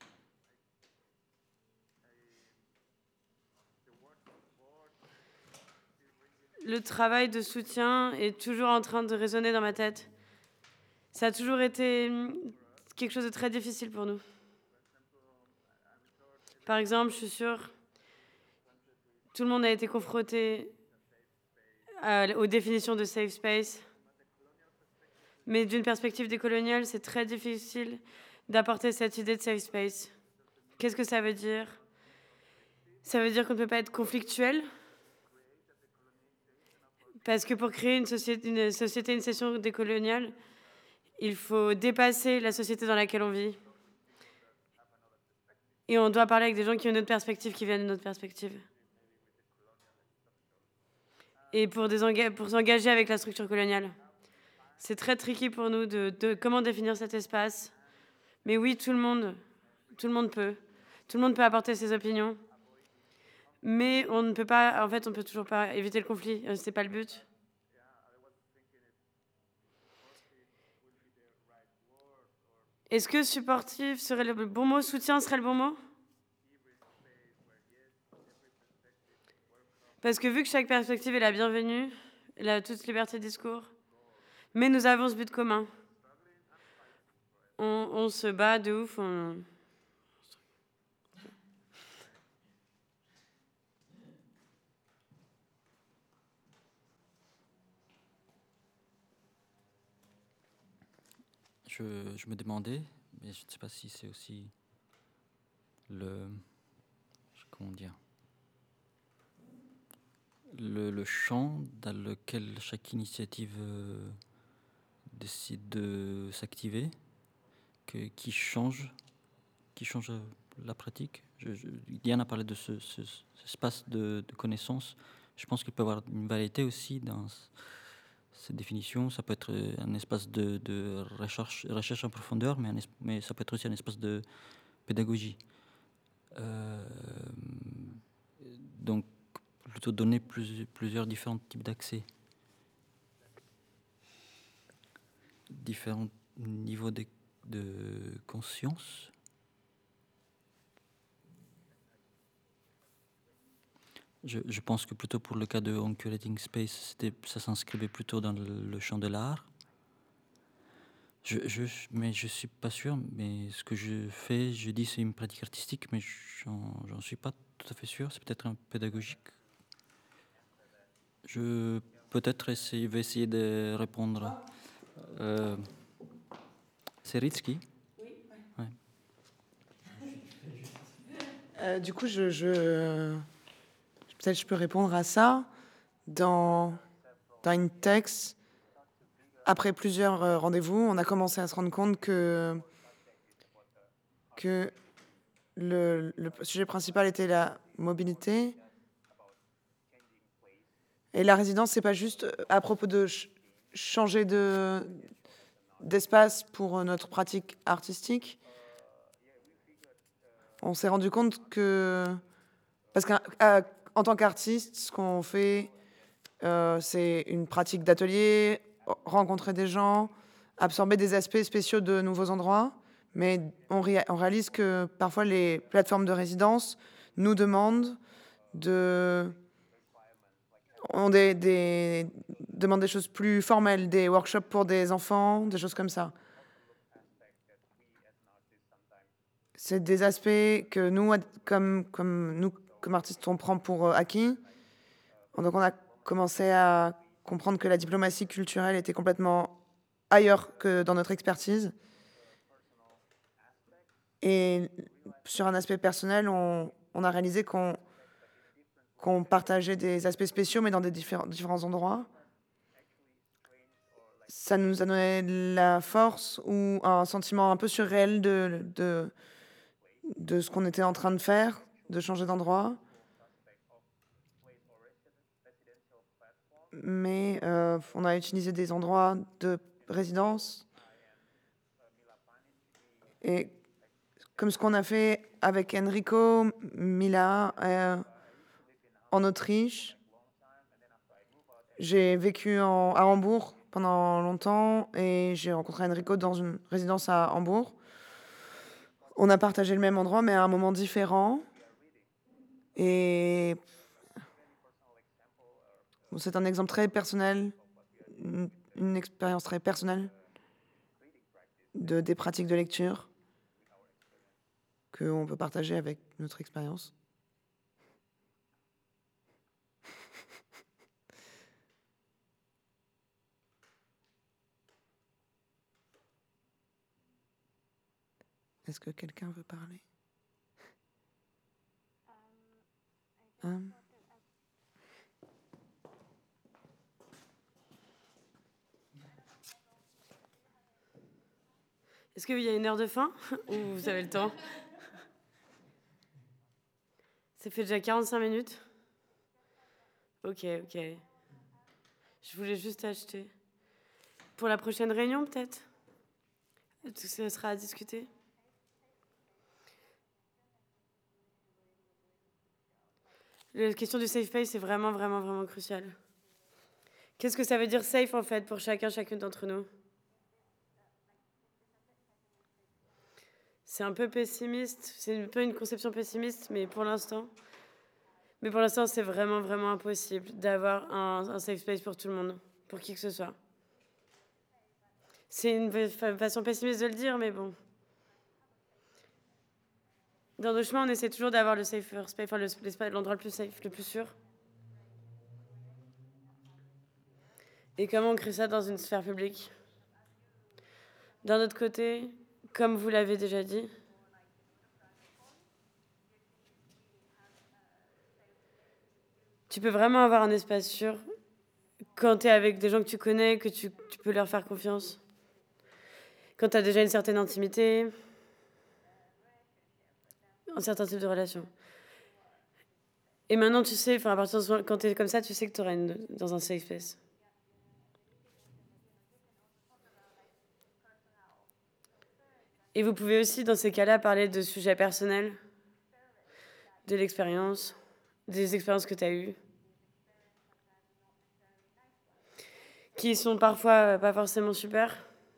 Speaker 2: Le travail de soutien est toujours en train de résonner dans ma tête. Ça a toujours été quelque chose de très difficile pour nous. Par exemple, je suis sûre, tout le monde a été confronté aux définitions de safe space. Mais d'une perspective décoloniale, c'est très difficile d'apporter cette idée de safe space. Qu'est-ce que ça veut dire? Ça veut dire qu'on ne peut pas être conflictuel. Parce que pour créer une société, une session décoloniale, il faut dépasser la société dans laquelle on vit. Et on doit parler avec des gens qui ont une autre perspective, qui viennent d'une autre perspective. Et pour s'engager avec la structure coloniale. C'est très tricky pour nous de comment définir cet espace. Mais oui, tout le monde peut. Tout le monde peut apporter ses opinions. Mais on ne peut pas, en fait, on peut toujours pas éviter le conflit. C'est pas le but. Est-ce que supportif serait le bon mot? Soutien serait le bon mot? Parce que vu que chaque perspective est la bienvenue, elle a toute liberté de discours, mais nous avons ce but commun. On se bat de ouf.
Speaker 1: Je me demandais, mais je ne sais pas si c'est aussi comment dire, le champ dans lequel chaque initiative décide de s'activer, qui change la pratique. Diane a parlé de cet espace de connaissance. Je pense qu'il peut y avoir une variété aussi dans cette définition. Ça peut être un espace de recherche en profondeur, mais ça peut être aussi un espace de pédagogie. Donc, plutôt donner plusieurs différents types d'accès. Différents niveaux de conscience. Je pense que plutôt pour le cas de On Curating Space, ça s'inscrivait plutôt dans le champ de l'art. Mais je suis pas sûr. Mais ce que je dis c'est une pratique artistique, mais j'en suis pas tout à fait sûr. C'est peut-être un pédagogique. Je vais essayer de répondre. C'est Ritsky.
Speaker 4: Oui. Ouais. Du coup, peut-être je peux répondre à ça dans une texte. Après plusieurs rendez-vous, on a commencé à se rendre compte que le sujet principal était la mobilité. Et la résidence, c'est pas juste à propos de changer d'espace pour notre pratique artistique. On s'est rendu compte que... Parce qu'en tant qu'artiste, ce qu'on fait, c'est une pratique d'atelier, rencontrer des gens, absorber des aspects spéciaux de nouveaux endroits. Mais on réalise que parfois les plateformes de résidence nous demandent demandent des choses plus formelles, des workshops pour des enfants, des choses comme ça. C'est des aspects que nous, comme artistes, on prend pour acquis. Donc on a commencé à comprendre que la diplomatie culturelle était complètement ailleurs que dans notre expertise. Et sur un aspect personnel, on a réalisé qu'on partageait des aspects spéciaux, mais dans des différents endroits. Ça nous a donné la force ou un sentiment un peu surréel de ce qu'on était en train de faire, de changer d'endroit. Mais on a utilisé des endroits de résidence. Et comme ce qu'on a fait avec Enrico Mila en Autriche. J'ai vécu à Hambourg pendant longtemps et j'ai rencontré Enrico dans une résidence à Hambourg. On a partagé le même endroit, mais à un moment différent. Et bon, c'est un exemple très personnel, une expérience très personnelle des pratiques de lecture qu'on peut partager avec notre expérience. Est-ce que quelqu'un veut parler?
Speaker 2: Est-ce qu'il y a une heure de fin ou vous avez le temps? Ça fait déjà 45 minutes. Ok. Je voulais juste acheter. Pour la prochaine réunion, peut-être? Ça sera à discuter. La question du safe space est vraiment, vraiment, vraiment cruciale. Qu'est-ce que ça veut dire safe, en fait, pour chacune d'entre nous? C'est un peu pessimiste, c'est un peu une conception pessimiste, mais pour l'instant, c'est vraiment, vraiment impossible d'avoir un safe space pour tout le monde, pour qui que ce soit. C'est une façon pessimiste de le dire, mais bon. Dans nos chemins, on essaie toujours d'avoir le safer space, enfin l'endroit le plus safe, le plus sûr. Et comment on crée ça dans une sphère publique? D'un autre côté, comme vous l'avez déjà dit, tu peux vraiment avoir un espace sûr quand tu es avec des gens que tu connais, que tu peux leur faire confiance. Quand tu as déjà une certaine intimité, un certain type de relation. Et maintenant, tu sais, à partir de quand tu es comme ça, tu sais que tu auras dans un safe space. Et vous pouvez aussi, dans ces cas-là, parler de sujets personnels, de l'expérience, des expériences que tu as eues, qui sont parfois pas forcément super.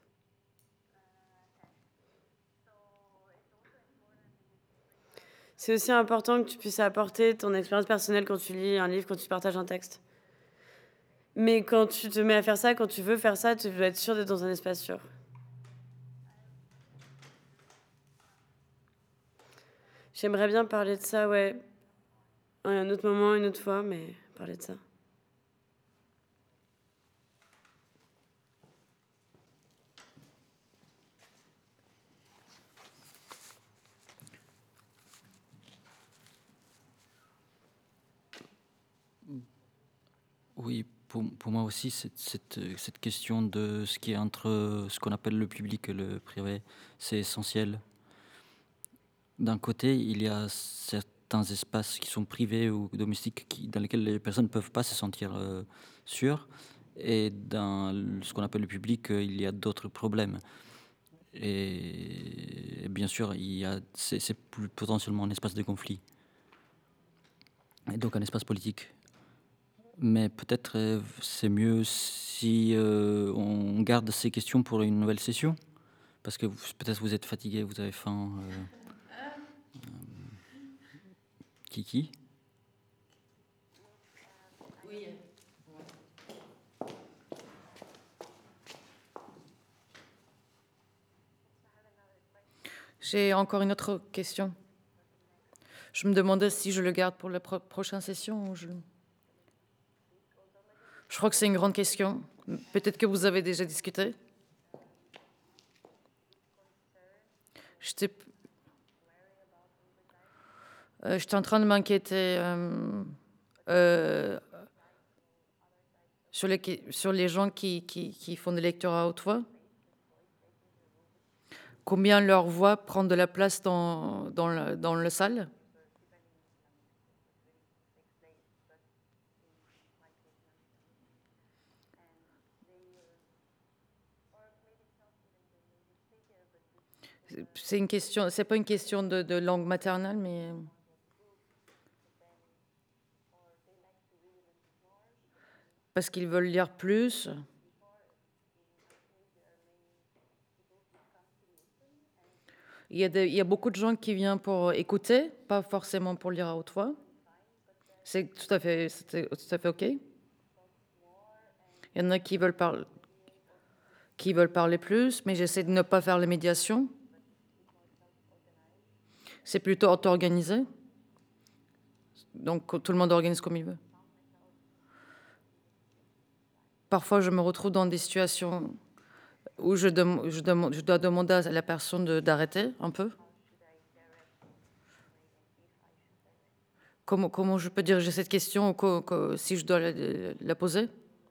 Speaker 2: C'est aussi important que tu puisses apporter ton expérience personnelle quand tu lis un livre, quand tu partages un texte. Mais quand tu te mets à faire ça, quand tu veux faire ça, tu dois être sûr d'être dans un espace sûr. J'aimerais bien parler de ça, ouais. À un autre moment, une autre fois, mais parler de ça.
Speaker 1: Oui, pour moi aussi, cette question de ce qui est entre ce qu'on appelle le public et le privé, c'est essentiel. D'un côté, il y a certains espaces qui sont privés ou domestiques dans lesquels les personnes ne peuvent pas se sentir sûres. Et dans ce qu'on appelle le public, il y a d'autres problèmes. Et bien sûr, c'est plus potentiellement un espace de conflit. Et donc un espace politique. Mais peut-être c'est mieux si on garde ces questions pour une nouvelle session. Parce que peut-être vous êtes fatigué, vous avez faim. Kiki?
Speaker 6: Oui. J'ai encore une autre question. Je me demandais si je le garde pour la prochaine session ou je crois que c'est une grande question. Peut-être que vous avez déjà discuté. J'étais en train de m'inquiéter sur les gens qui font des lectures à haute voix. Combien leur voix prend de la place dans la salle? C'est pas une question de langue maternelle, mais parce qu'ils veulent lire plus. Il y a beaucoup de gens qui viennent pour écouter, pas forcément pour lire à haute voix. C'est tout à fait OK. Il y en a qui veulent parler plus, mais j'essaie de ne pas faire les médiations. C'est plutôt auto-organisé. Donc tout le monde organise comme il veut. Parfois, je me retrouve dans des situations où je dois demander à la personne d'arrêter un peu. Comment je peux diriger cette question si je dois la poser?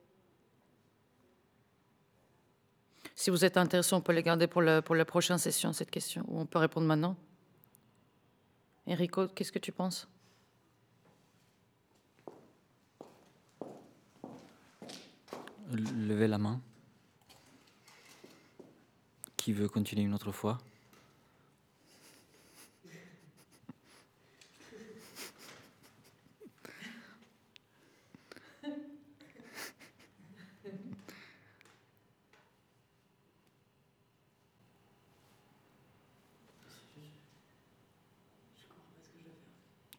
Speaker 6: Si vous êtes intéressé, on peut la garder pour la prochaine session, cette question, ou on peut répondre maintenant. Enrico, qu'est-ce que tu penses?
Speaker 1: Levez la main. Qui veut continuer une autre fois?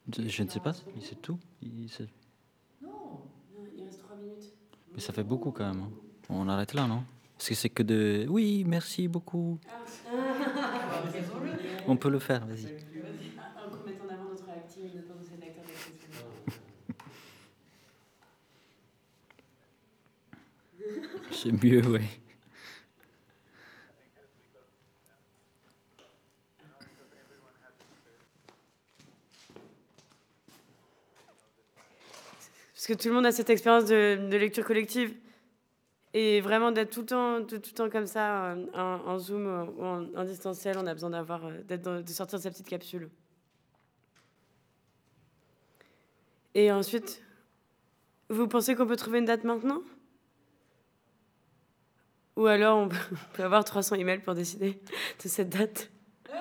Speaker 1: Je ne sais pas, c'est tout.
Speaker 2: Non, il reste 3 minutes.
Speaker 1: Mais ça fait beaucoup quand même. Hein. On arrête là, non? Parce que c'est que de... Oui, merci beaucoup. On peut le faire, vas-y.
Speaker 2: En mettant en avant notre acting et notre potentiel d'acteur d'expression.
Speaker 1: C'est mieux, oui.
Speaker 2: Parce que tout le monde a cette expérience de lecture collective. Et vraiment d'être tout le temps comme ça, en Zoom ou en distanciel, on a besoin de sortir de sa petite capsule. Et ensuite, vous pensez qu'on peut trouver une date maintenant? Ou alors on peut avoir 300 emails pour décider de cette date?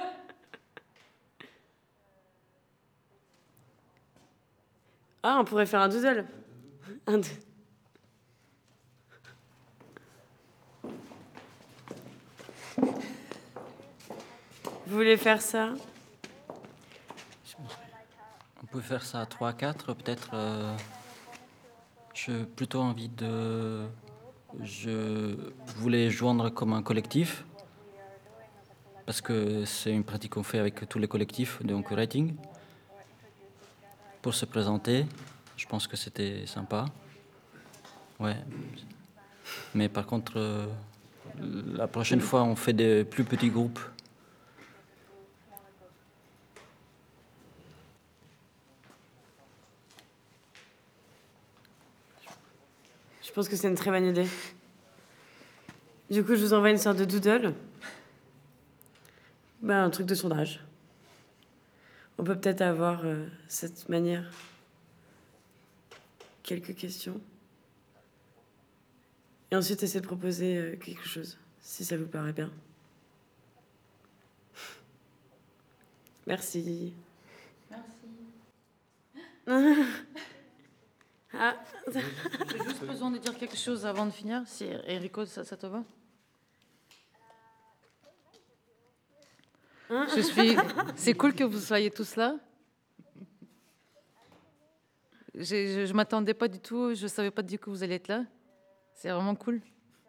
Speaker 2: Ah, on pourrait faire un doodle. Vous voulez faire ça?
Speaker 1: On peut faire ça à 3 à 4, peut-être. J'ai plutôt envie de... Je voulais joindre comme un collectif, parce que c'est une pratique qu'on fait avec tous les collectifs de writing. Pour se présenter, je pense que c'était sympa. Ouais. Mais par contre, la prochaine fois, on fait des plus petits groupes.
Speaker 2: Je pense que c'est une très bonne idée. Du coup, je vous envoie une sorte de doodle. Un truc de sondage. On peut peut-être avoir, cette manière, quelques questions. Et ensuite, essayer de proposer quelque chose, si ça vous paraît bien. Merci.
Speaker 6: Merci.
Speaker 2: Ah.
Speaker 6: J'ai juste besoin de dire quelque chose avant de finir. Si Enrico, ça te va? C'est cool que vous soyez tous là. Je m'attendais pas du tout. Je savais pas du coup que vous allez être là. C'est vraiment cool.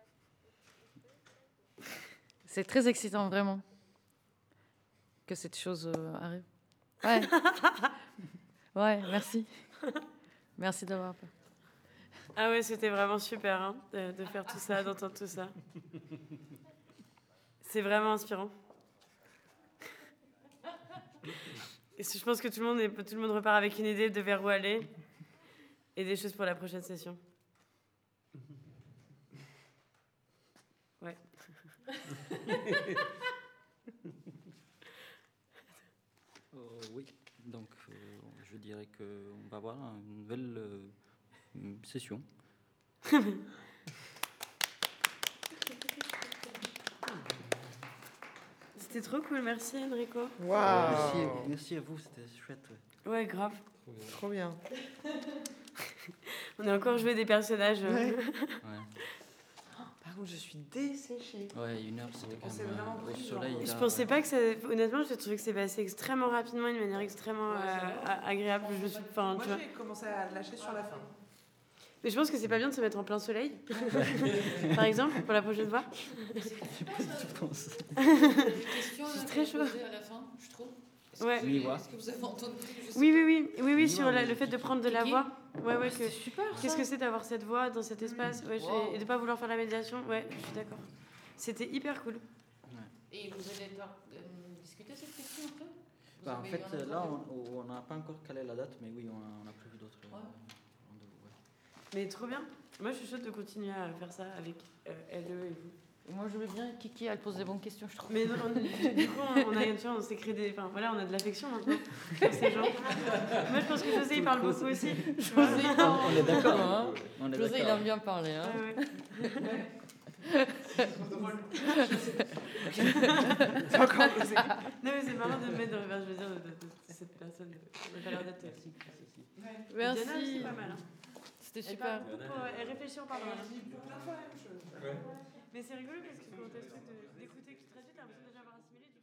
Speaker 6: C'est très excitant, vraiment, que cette chose arrive. Ouais. Ouais, merci. Merci d'avoir.
Speaker 2: Ah ouais, c'était vraiment super hein, de faire tout ça, d'entendre tout ça. C'est vraiment inspirant. Et je pense que tout le monde repart avec une idée de vers où aller et des choses pour la prochaine session. Ouais.
Speaker 1: Oui, donc je dirais qu'on va avoir une nouvelle session.
Speaker 2: C'était trop cool, merci Enrico.
Speaker 4: Waouh.
Speaker 1: Merci à vous, c'était chouette.
Speaker 2: Ouais, grave.
Speaker 4: Trop bien.
Speaker 2: On a encore joué des personnages.
Speaker 4: Ouais.
Speaker 1: Ouais.
Speaker 4: Par contre, je suis desséchée.
Speaker 1: Ouais, 1 heure, c'était quand
Speaker 4: s'est
Speaker 1: même
Speaker 4: vraiment
Speaker 1: au
Speaker 4: pris,
Speaker 1: soleil.
Speaker 2: Je
Speaker 1: là,
Speaker 2: pensais
Speaker 1: ouais.
Speaker 2: pas que ça... Honnêtement, j'ai trouvé que c'est passé extrêmement rapidement, d'une manière extrêmement agréable. Je me suis... Enfin,
Speaker 4: Moi,
Speaker 2: tu vois.
Speaker 4: j'ai commencé à lâcher sur la fin.
Speaker 2: Mais je pense que c'est pas bien de se mettre en plein soleil. Par exemple, pour la prochaine fois.
Speaker 6: C'est
Speaker 2: très chaud.
Speaker 6: à la fin, je trouve.
Speaker 2: Ouais.
Speaker 6: Est-ce que vous avez entendu?
Speaker 2: Oui, sur le fait de prendre de la voix. Ouais,
Speaker 6: C'est super.
Speaker 2: qu'est-ce que c'est d'avoir cette voix dans cet espace et de pas vouloir faire la médiation. Ouais, je suis d'accord. C'était hyper cool.
Speaker 6: Et vous allez discuter cette question un peu?
Speaker 1: En fait, là, on n'a pas encore calé la date, mais oui, on a prévu d'autres rendez-vous. Ouais.
Speaker 2: Mais trop bien. Moi, je suis chaude de continuer à faire ça avec elle et vous.
Speaker 6: Moi, je veux bien Kiki, elle pose des bonnes questions, je trouve.
Speaker 2: Mais du coup, on s'est créé des... Enfin, voilà, on a de l'affection maintenant pour ces gens. Moi, je pense que José, il parle beaucoup aussi.
Speaker 6: José,
Speaker 1: On est d'accord.
Speaker 6: hein.
Speaker 1: On est
Speaker 6: José, il
Speaker 1: d'accord.
Speaker 6: aime bien parler. Hein.
Speaker 4: C'est encore osé.
Speaker 2: Non, mais c'est marrant de me mettre dans le verre, je veux dire, de cette personne. On a pas l'air d'être...
Speaker 6: Merci.
Speaker 2: Diana, c'est pas mal. Hein.
Speaker 6: C'était super.
Speaker 2: Elle réfléchit en parlant. Mais c'est rigolo parce que quand t'as ce truc d'écouter que tu traduis, t'as l'impression de déjà avoir assimilé.